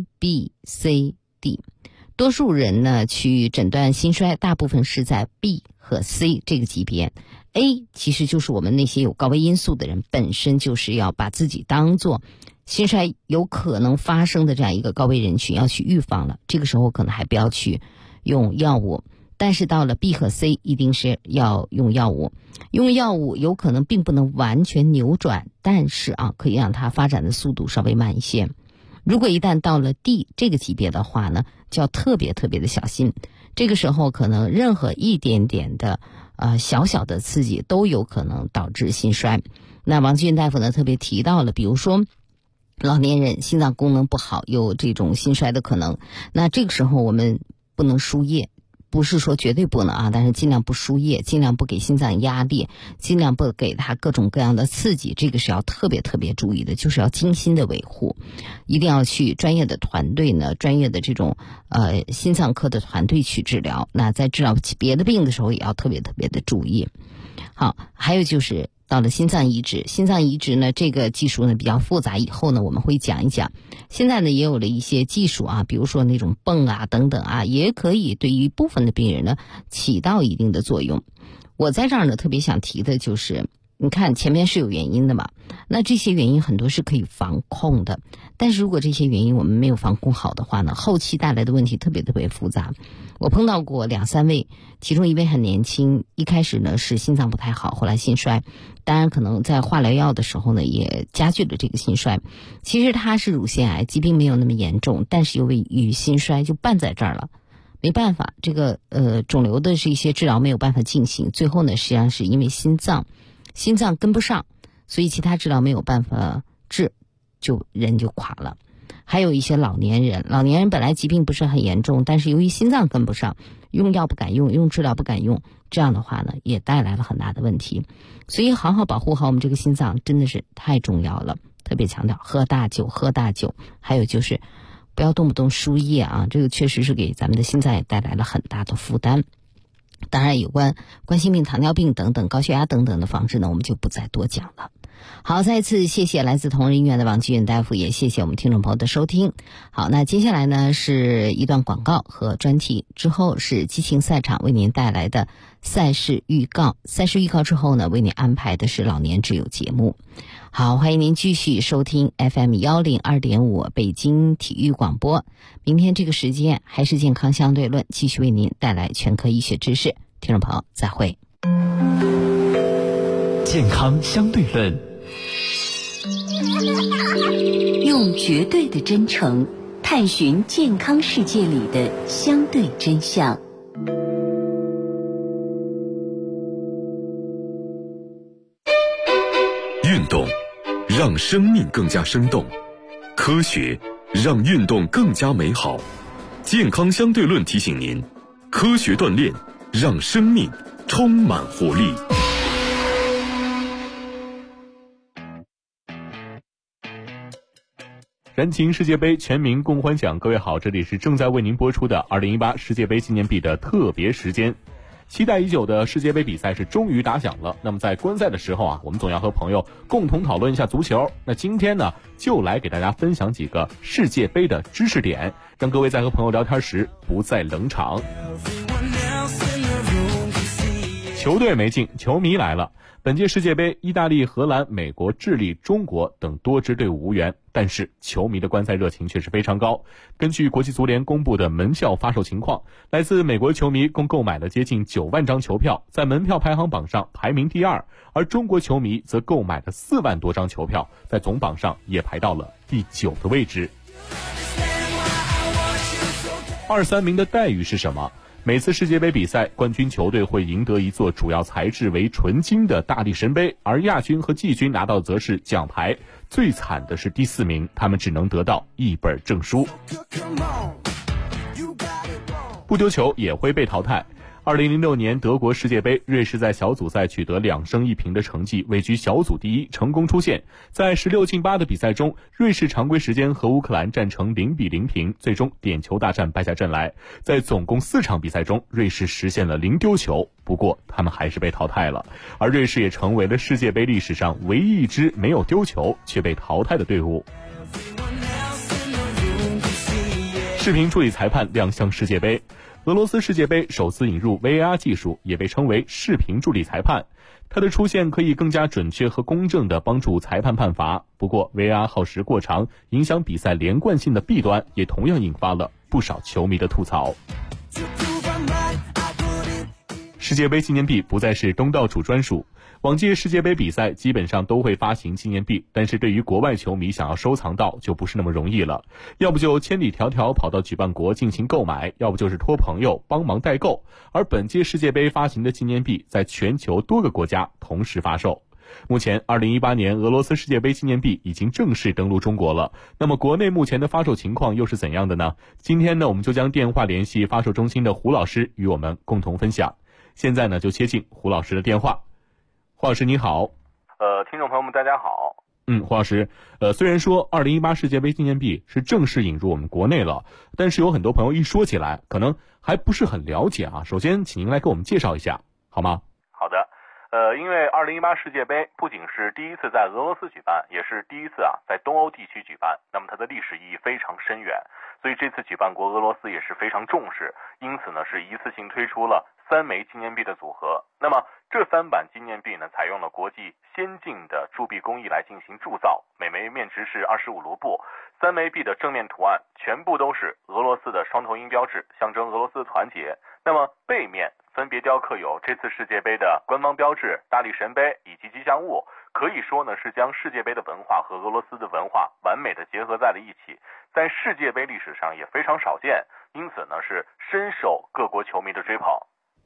A、B、C、D。多数人呢去诊断心衰，大部分是在 B 和 C 这个级别。A 其实就是我们那些有高危因素的人，本身就是要把自己当做心衰有可能发生的这样一个高危人群，要去预防了。这个时候可能还不要去用药物。但是到了 B 和 C 一定是要用药物，用药物有可能并不能完全扭转，但是可以让它发展的速度稍微慢一些。如果一旦到了 D 这个级别的话呢，就要特别的小心。这个时候可能任何一点点的小的刺激都有可能导致心衰。那王继元大夫呢特别提到了，比如说老年人心脏功能不好，有这种心衰的可能，那这个时候我们不能输液，不是说绝对不能但是尽量不输液，尽量不给心脏压力，尽量不给它各种各样的刺激，这个是要特别注意的，就是要精心的维护，一定要去专业的团队呢，专业的这种心脏科的团队去治疗。那在治疗别的病的时候也要特别的注意。好，还有就是到了心脏移植，心脏移植呢这个技术呢比较复杂，以后呢我们会讲一讲。现在呢也有了一些技术比如说那种泵等等也可以对于部分的病人呢起到一定的作用。我在这儿呢特别想提的就是，你看前面是有原因的嘛，那这些原因很多是可以防控的，但是如果这些原因我们没有防控好的话呢，后期带来的问题特别复杂。我碰到过2-3位，其中一位很年轻，一开始呢是心脏不太好，后来心衰，当然可能在化疗药的时候呢也加剧了这个心衰。其实他是乳腺癌，疾病没有那么严重，但是由于心衰就绊在这儿了，没办法，这个肿瘤的这些治疗没有办法进行，最后呢实际上是因为心脏跟不上，所以其他治疗没有办法治，人就垮了。 还有一些老年人本来疾病不是很严重，但是由于心脏跟不上，用药不敢用，用治疗不敢用，这样的话呢也带来了很大的问题。所以好好保护好我们这个心脏真的是太重要了，特别强调喝大酒，还有就是不要动不动输液啊，这个确实是给咱们的心脏也带来了很大的负担。当然有关冠心病、糖尿病等等、高血压等等的防治呢，我们就不再多讲了。好，再次谢谢来自同仁医院的王继运大夫，也谢谢我们听众朋友的收听。好，那接下来呢是一段广告和专题，之后是激情赛场为您带来的赛事预告。赛事预告之后呢，为您安排的是老年之友节目。好，欢迎您继续收听 FM 102.5北京体育广播。明天这个时间还是健康相对论，继续为您带来全科医学知识。听众朋友，再会。 健康相对论， 用绝对的真诚探寻健康世界里的相对真相。 运动让生命更加生动，科学让运动更加美好。健康相对论提醒您，科学锻炼让生命充满活力。 燃情世界杯全民共欢奖，各位好，这里是正在为您播出的2018世界杯纪念币的特别时间。期待已久的世界杯比赛是终于打响了。那么在观赛的时候啊，我们总要和朋友共同讨论一下足球。那今天呢，就来给大家分享几个世界杯的知识点，让各位在和朋友聊天时不再冷场。球队没进，球迷来了。本届世界杯，意大利、荷兰、美国、智利、中国等多支队伍无缘，但是球迷的观赛热情却是非常高。根据国际足联公布的门票发售情况，来自美国球迷共购买了接近9万张球票，在门票排行榜上排名第2，而中国球迷则购买了4万多张球票，在总榜上也排到了第9的位置。2、3名的待遇是什么？每次世界杯比赛，冠军球队会赢得一座主要材质为纯金的大力神杯，而亚军和季军拿到则是奖牌。最惨的是第4名，他们只能得到一本证书。不丢球也会被淘汰。2006年德国世界杯，瑞士在小组赛取得2胜1平的成绩，位居小组第1，成功出线。在16进8的比赛中，瑞士常规时间和乌克兰战成0比0平，最终点球大战败下阵来。在总共4场比赛中，瑞士实现了0丢球，不过他们还是被淘汰了。而瑞士也成为了世界杯历史上唯一一支没有丢球却被淘汰的队伍。视频助理裁判亮相世界杯。俄罗斯世界杯首次引入 VAR 技术，也被称为视频助理裁判。它的出现可以更加准确和公正地帮助裁判判罚。不过 VAR 耗时过长，影响比赛连贯性的弊端也同样引发了不少球迷的吐槽。世界杯纪念币不再是东道主专属。往届世界杯比赛基本上都会发行纪念币，但是对于国外球迷想要收藏到就不是那么容易了，要不就千里迢迢跑到举办国进行购买，要不就是托朋友帮忙代购。而本届世界杯发行的纪念币在全球多个国家同时发售。目前2018年俄罗斯世界杯纪念币已经正式登陆中国了，那么国内目前的发售情况又是怎样的呢？今天呢，我们就将电话联系发售中心的胡老师与我们共同分享。现在呢，就接进胡老师的电话。胡老师你好。 听众朋友们大家好。 胡老师，虽然说2018世界杯纪念币是正式引入我们国内了，但是有很多朋友一说起来可能还不是很了解啊。首先请您来给我们介绍一下好吗？ 好的。因为2018世界杯不仅是第一次在俄罗斯举办，也是第一次在东欧地区举办，那么它的历史意义非常深远，所以这次举办国俄罗斯也是非常重视，因此呢是一次性推出了3枚纪念币的组合。那么这3版纪念币呢，采用了国际先进的铸币工艺来进行铸造，每枚面值是25卢布。3枚币的正面图案全部都是俄罗斯的双头鹰标志，象征俄罗斯的团结。那么背面分别雕刻有这次世界杯的官方标志、大力神杯以及吉祥物，可以说呢是将世界杯的文化和俄罗斯的文化完美的结合在了一起，在世界杯历史上也非常少见，因此呢是深受各国球迷的追捧。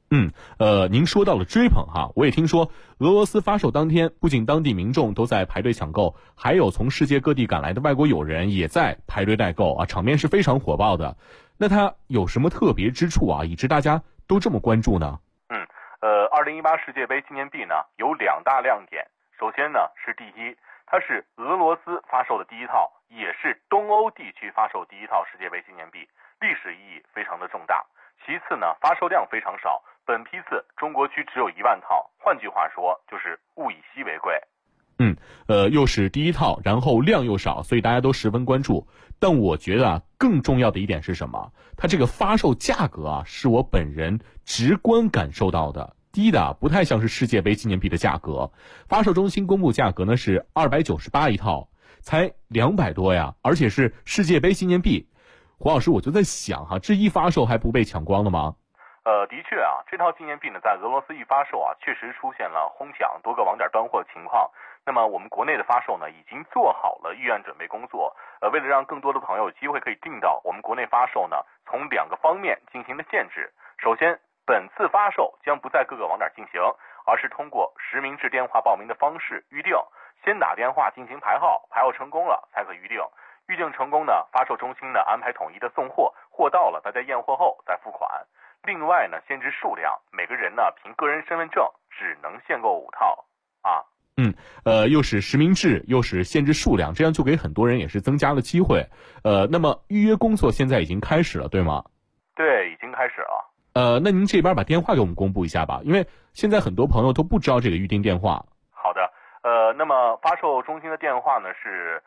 您说到了追捧哈，我也听说俄罗斯发售当天，不仅当地民众都在排队抢购，还有从世界各地赶来的外国友人也在排队代购啊，场面是非常火爆的。那它有什么特别之处啊，以致大家都这么关注呢 ？2018世界杯纪念币呢有2大亮点，首先呢是第一，它是俄罗斯发售的第一套，也是东欧地区发售第一套世界杯纪念币，历史意义非常的重大。其次呢，发售量非常少，本批次中国区只有1万套，换句话说就是物以稀为贵。 又是第一套，然后量又少，所以大家都十分关注。但我觉得更重要的一点是什么？它这个发售价格是我本人直观感受到的，低的不太像是世界杯纪念币的价格。发售中心公布价格呢是298一套，才200多呀，而且是世界杯纪念币。黄老师，我就在想这一发售还不被抢光了吗？ 的确这套纪念币呢，在俄罗斯一发售确实出现了哄抢、多个网点断货的情况。那么我们国内的发售呢，已经做好了预案准备工作。为了让更多的朋友有机会可以订到，我们国内发售呢，从2个方面进行了限制。首先，本次发售将不在各个网点进行，而是通过实名制电话报名的方式预定，先打电话进行排号，排号成功了才可预定。预定成功呢，发售中心呢安排统一的送货，货到了大家验货后再付款。另外呢，限制数量，每个人呢凭个人身份证只能限购5套又是实名制，又是限制数量，这样就给很多人也是增加了机会。那么预约工作现在已经开始了，对吗？ 对，已经开始了。 那您这边把电话给我们公布一下吧，因为现在很多朋友都不知道这个预订电话。 好的，那么发售中心的电话呢是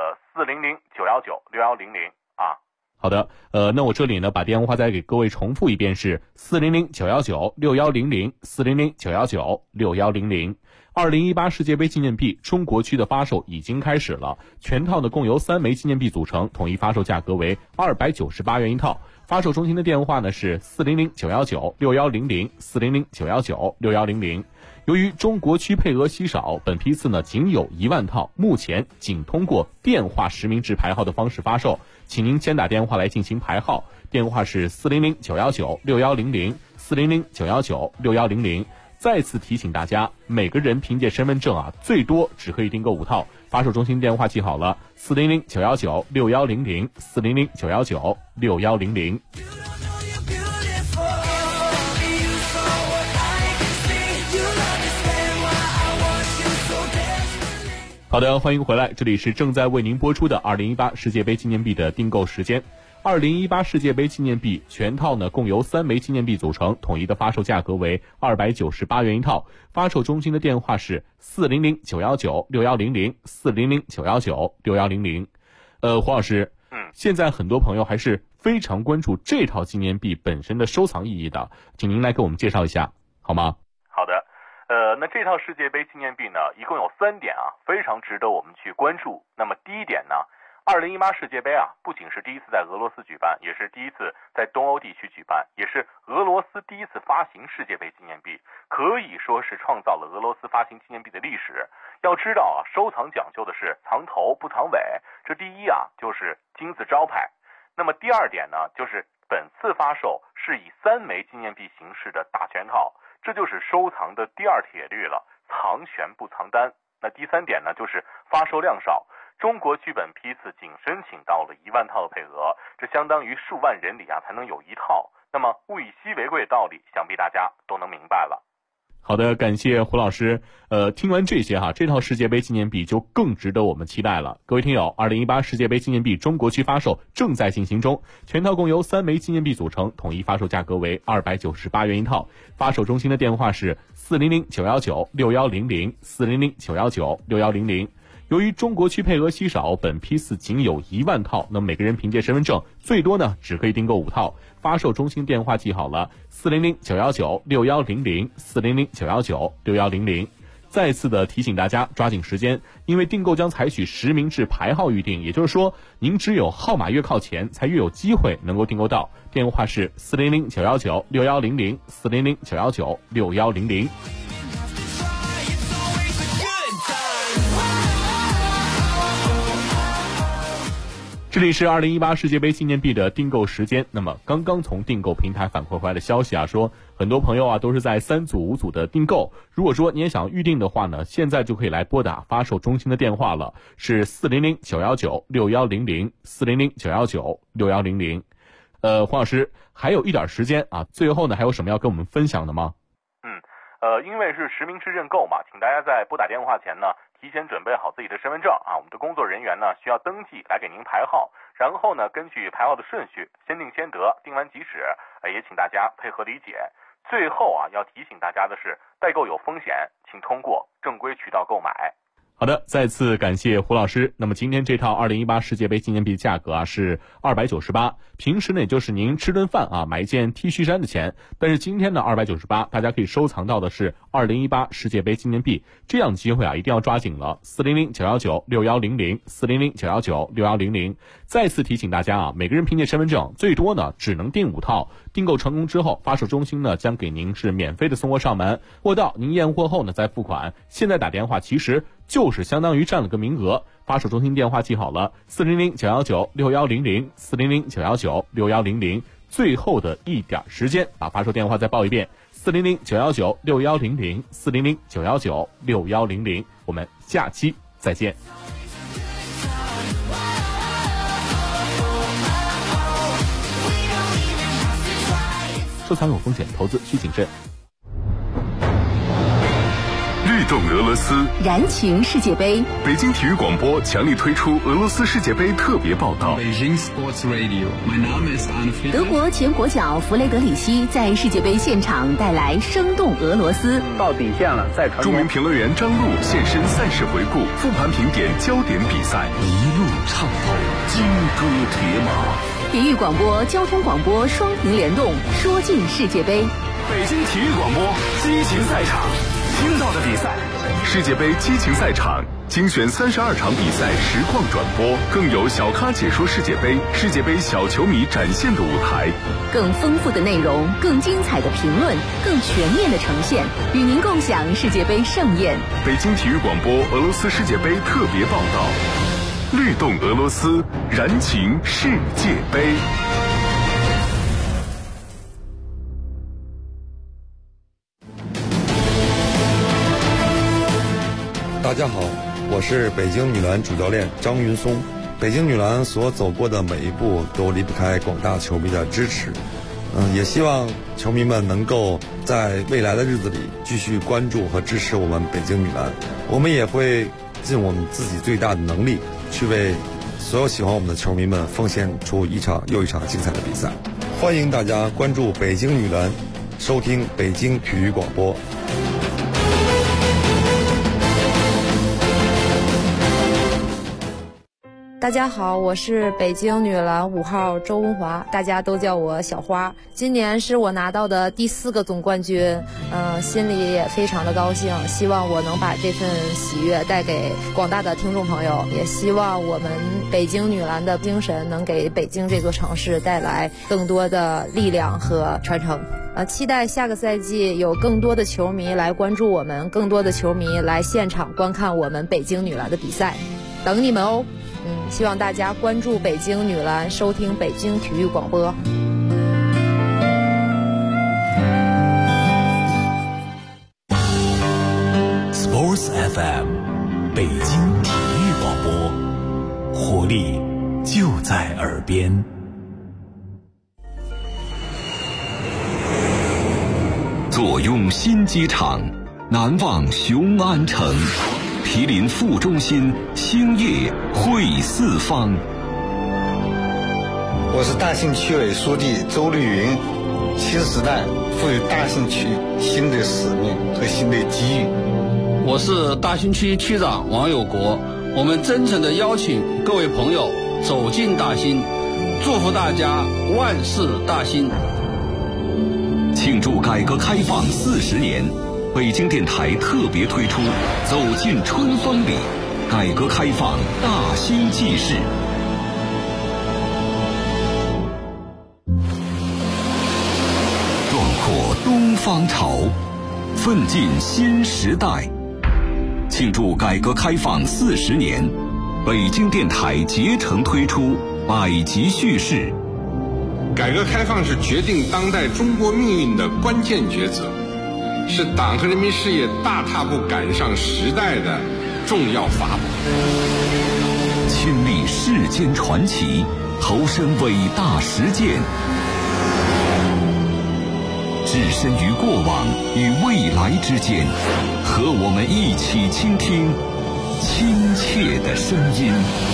400-919-6100 好的，那我这里呢把电话再给各位重复一遍，是400-919-6100 400-919-6100。2018世界杯纪念币中国区的发售已经开始了，全套呢共由3枚纪念币组成，统一发售价格为298元一套。发售中心的电话呢是400-919-6100 400-919-6100。由于中国区配额稀少，本批次呢仅有1万套，目前仅通过电话实名制排号的方式发售，请您先打电话来进行排号，电话是400-919-6100 400-919-6100。再次提醒大家，每个人凭借身份证最多只可以订购5套。发售中心电话记好了，400-919-6100 400-919-6100。好的，欢迎回来，这里是正在为您播出的2018世界杯纪念币的订购时间。2018世界杯纪念币全套呢共由3枚纪念币组成，统一的发售价格为298元一套。发售中心的电话是400-919-6100 400-919-6100。黄老师，现在很多朋友还是非常关注这套纪念币本身的收藏意义的，请您来给我们介绍一下好吗？ 好的，那这套世界杯纪念币呢一共有3点非常值得我们去关注。那么第一点呢，2018世界杯不仅是第一次在俄罗斯举办，也是第一次在东欧地区举办，也是俄罗斯第一次发行世界杯纪念币，可以说是创造了俄罗斯发行纪念币的历史。要知道收藏讲究的是藏头不藏尾，这第一就是金字招牌。那么第二点呢，就是本次发售是以3枚纪念币形式的大全套，这就是收藏的第2铁律了，藏全不藏单。那第3点呢，就是发售量少。中国区本批次仅申请到了1万套的配额，这相当于数万人里才能有1套。那么物以稀为贵的道理，想必大家都能明白了。 好的，感谢胡老师。听完这些这套世界杯纪念币就更值得我们期待了。各位听友，2018世界杯纪念币中国区发售正在进行中，全套共由3枚纪念币组成，统一发售价格为298元一套。发售中心的电话是400-919-6100 400-919-6100。由于中国区配额稀少，本批次仅有1万套，那么每个人凭借身份证最多呢只可以订购5套。发售中心电话记好了，400-919-6100 400-919-6100。再次的提醒大家抓紧时间，因为订购将采取实名制排号预订，也就是说您只有号码越靠前才越有机会能够订购到。电话是400-919-6100 400-919-6100。 这里是2018世界杯纪念币的订购时间。那么刚刚从订购平台反馈回来的消息啊，说很多朋友啊都是在3组5组的订购。如果说你也想预定的话呢，现在就可以来拨打发售中心的电话了，是400-919-6100 400-919-6100。黄老师还有一点时间啊，最后呢还有什么要跟我们分享的吗？ 因为是实名制认购嘛，请大家在拨打电话前呢，提前准备好自己的身份证啊，我们的工作人员呢需要登记来给您排号，然后呢根据排号的顺序先定先得，定完即止，也请大家配合理解。最后啊，要提醒大家的是，代购有风险，请通过正规渠道购买。 好的，再次感谢胡老师。那么今天这套2018世界杯纪念币价格啊是298，平时呢也就是您吃顿饭啊买一件 T 恤衫的钱，但是今天呢298，大家可以收藏到的是2018世界杯纪念币，这样的机会啊一定要抓紧了。400-919-6100 400-919-6100。再次提醒大家啊，每个人凭借身份证最多呢只能订5套，订购成功之后，发售中心呢将给您是免费的送货上门，货到您验货后呢再付款。现在打电话其实就是相当于占了个名额，发售中心电话记好了，400-919-6100 400-919-6100。最后的一点时间，把发售电话再报一遍，400-919-6100 400-919-6100。我们下期再见。收藏有风险，投资需谨慎。 律动俄罗斯， 燃情世界杯。 北京体育广播强力推出俄罗斯世界杯特别报道。 德国前国脚弗雷德里希在世界杯现场带来生动俄罗斯。 到底线了，再传。 著名评论员张璐现身赛事回顾，复盘评点焦点比赛，一路畅透金戈铁马。 体育广播、交通广播双屏联动，说尽世界杯。 北京体育广播激情赛场，听到的比赛，世界杯激情赛场精选32场比赛实况转播，更有小咖解说世界杯，世界杯小球迷展现的舞台， 更丰富的内容，更精彩的评论，更全面的呈现，与您共享世界杯盛宴。 北京体育广播俄罗斯世界杯特别报道，律动俄罗斯，燃情世界杯。 大家好，我是北京女篮主教练张云松。北京女篮所走过的每一步都离不开广大球迷的支持。也希望球迷们能够在未来的日子里继续关注和支持我们北京女篮。我们也会尽我们自己最大的能力，去为所有喜欢我们的球迷们奉献出一场又一场精彩的比赛。欢迎大家关注北京女篮，收听北京体育广播。 大家好，我是北京女篮5号周文华，大家都叫我小花。今年是我拿到的第4个总冠军，心里也非常的高兴，希望我能把这份喜悦带给广大的听众朋友，也希望我们北京女篮的精神能给北京这座城市带来更多的力量和传承。期待下个赛季有更多的球迷来关注我们，更多的球迷来现场观看我们北京女篮的比赛，等你们哦。希望大家关注北京女篮，收听北京体育广播。 Sports FM， 北京体育广播，活力就在耳边。坐拥新机场，难忘雄安城。毗邻副中心，兴业汇四方。 我是大兴区委书记周绿云。新时代赋予大兴区新的使命和新的机遇。 我是大兴区区长王有国。我们真诚地邀请各位朋友走进大兴，祝福大家万事大兴。 庆祝改革开放40年。北京电台特别推出走进春风里，改革开放大兴纪事。壮阔东方潮，奋进新时代。庆祝改革开放40年，北京电台竭诚推出百集叙事。 改革开放是决定当代中国命运的关键抉择，是党和人民事业大踏步赶上时代的重要法宝。 亲历世间传奇，投身伟大实践，置身于过往与未来之间，和我们一起倾听亲切的声音。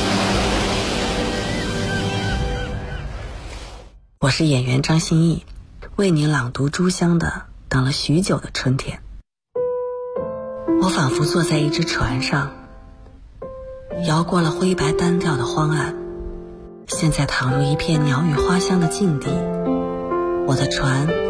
我是演员张歆艺，为您朗读朱湘的《等了许久的春天》。我仿佛坐在一只船上，摇过了灰白单调的荒岸，现在躺入一片鸟语花香的境地。我的船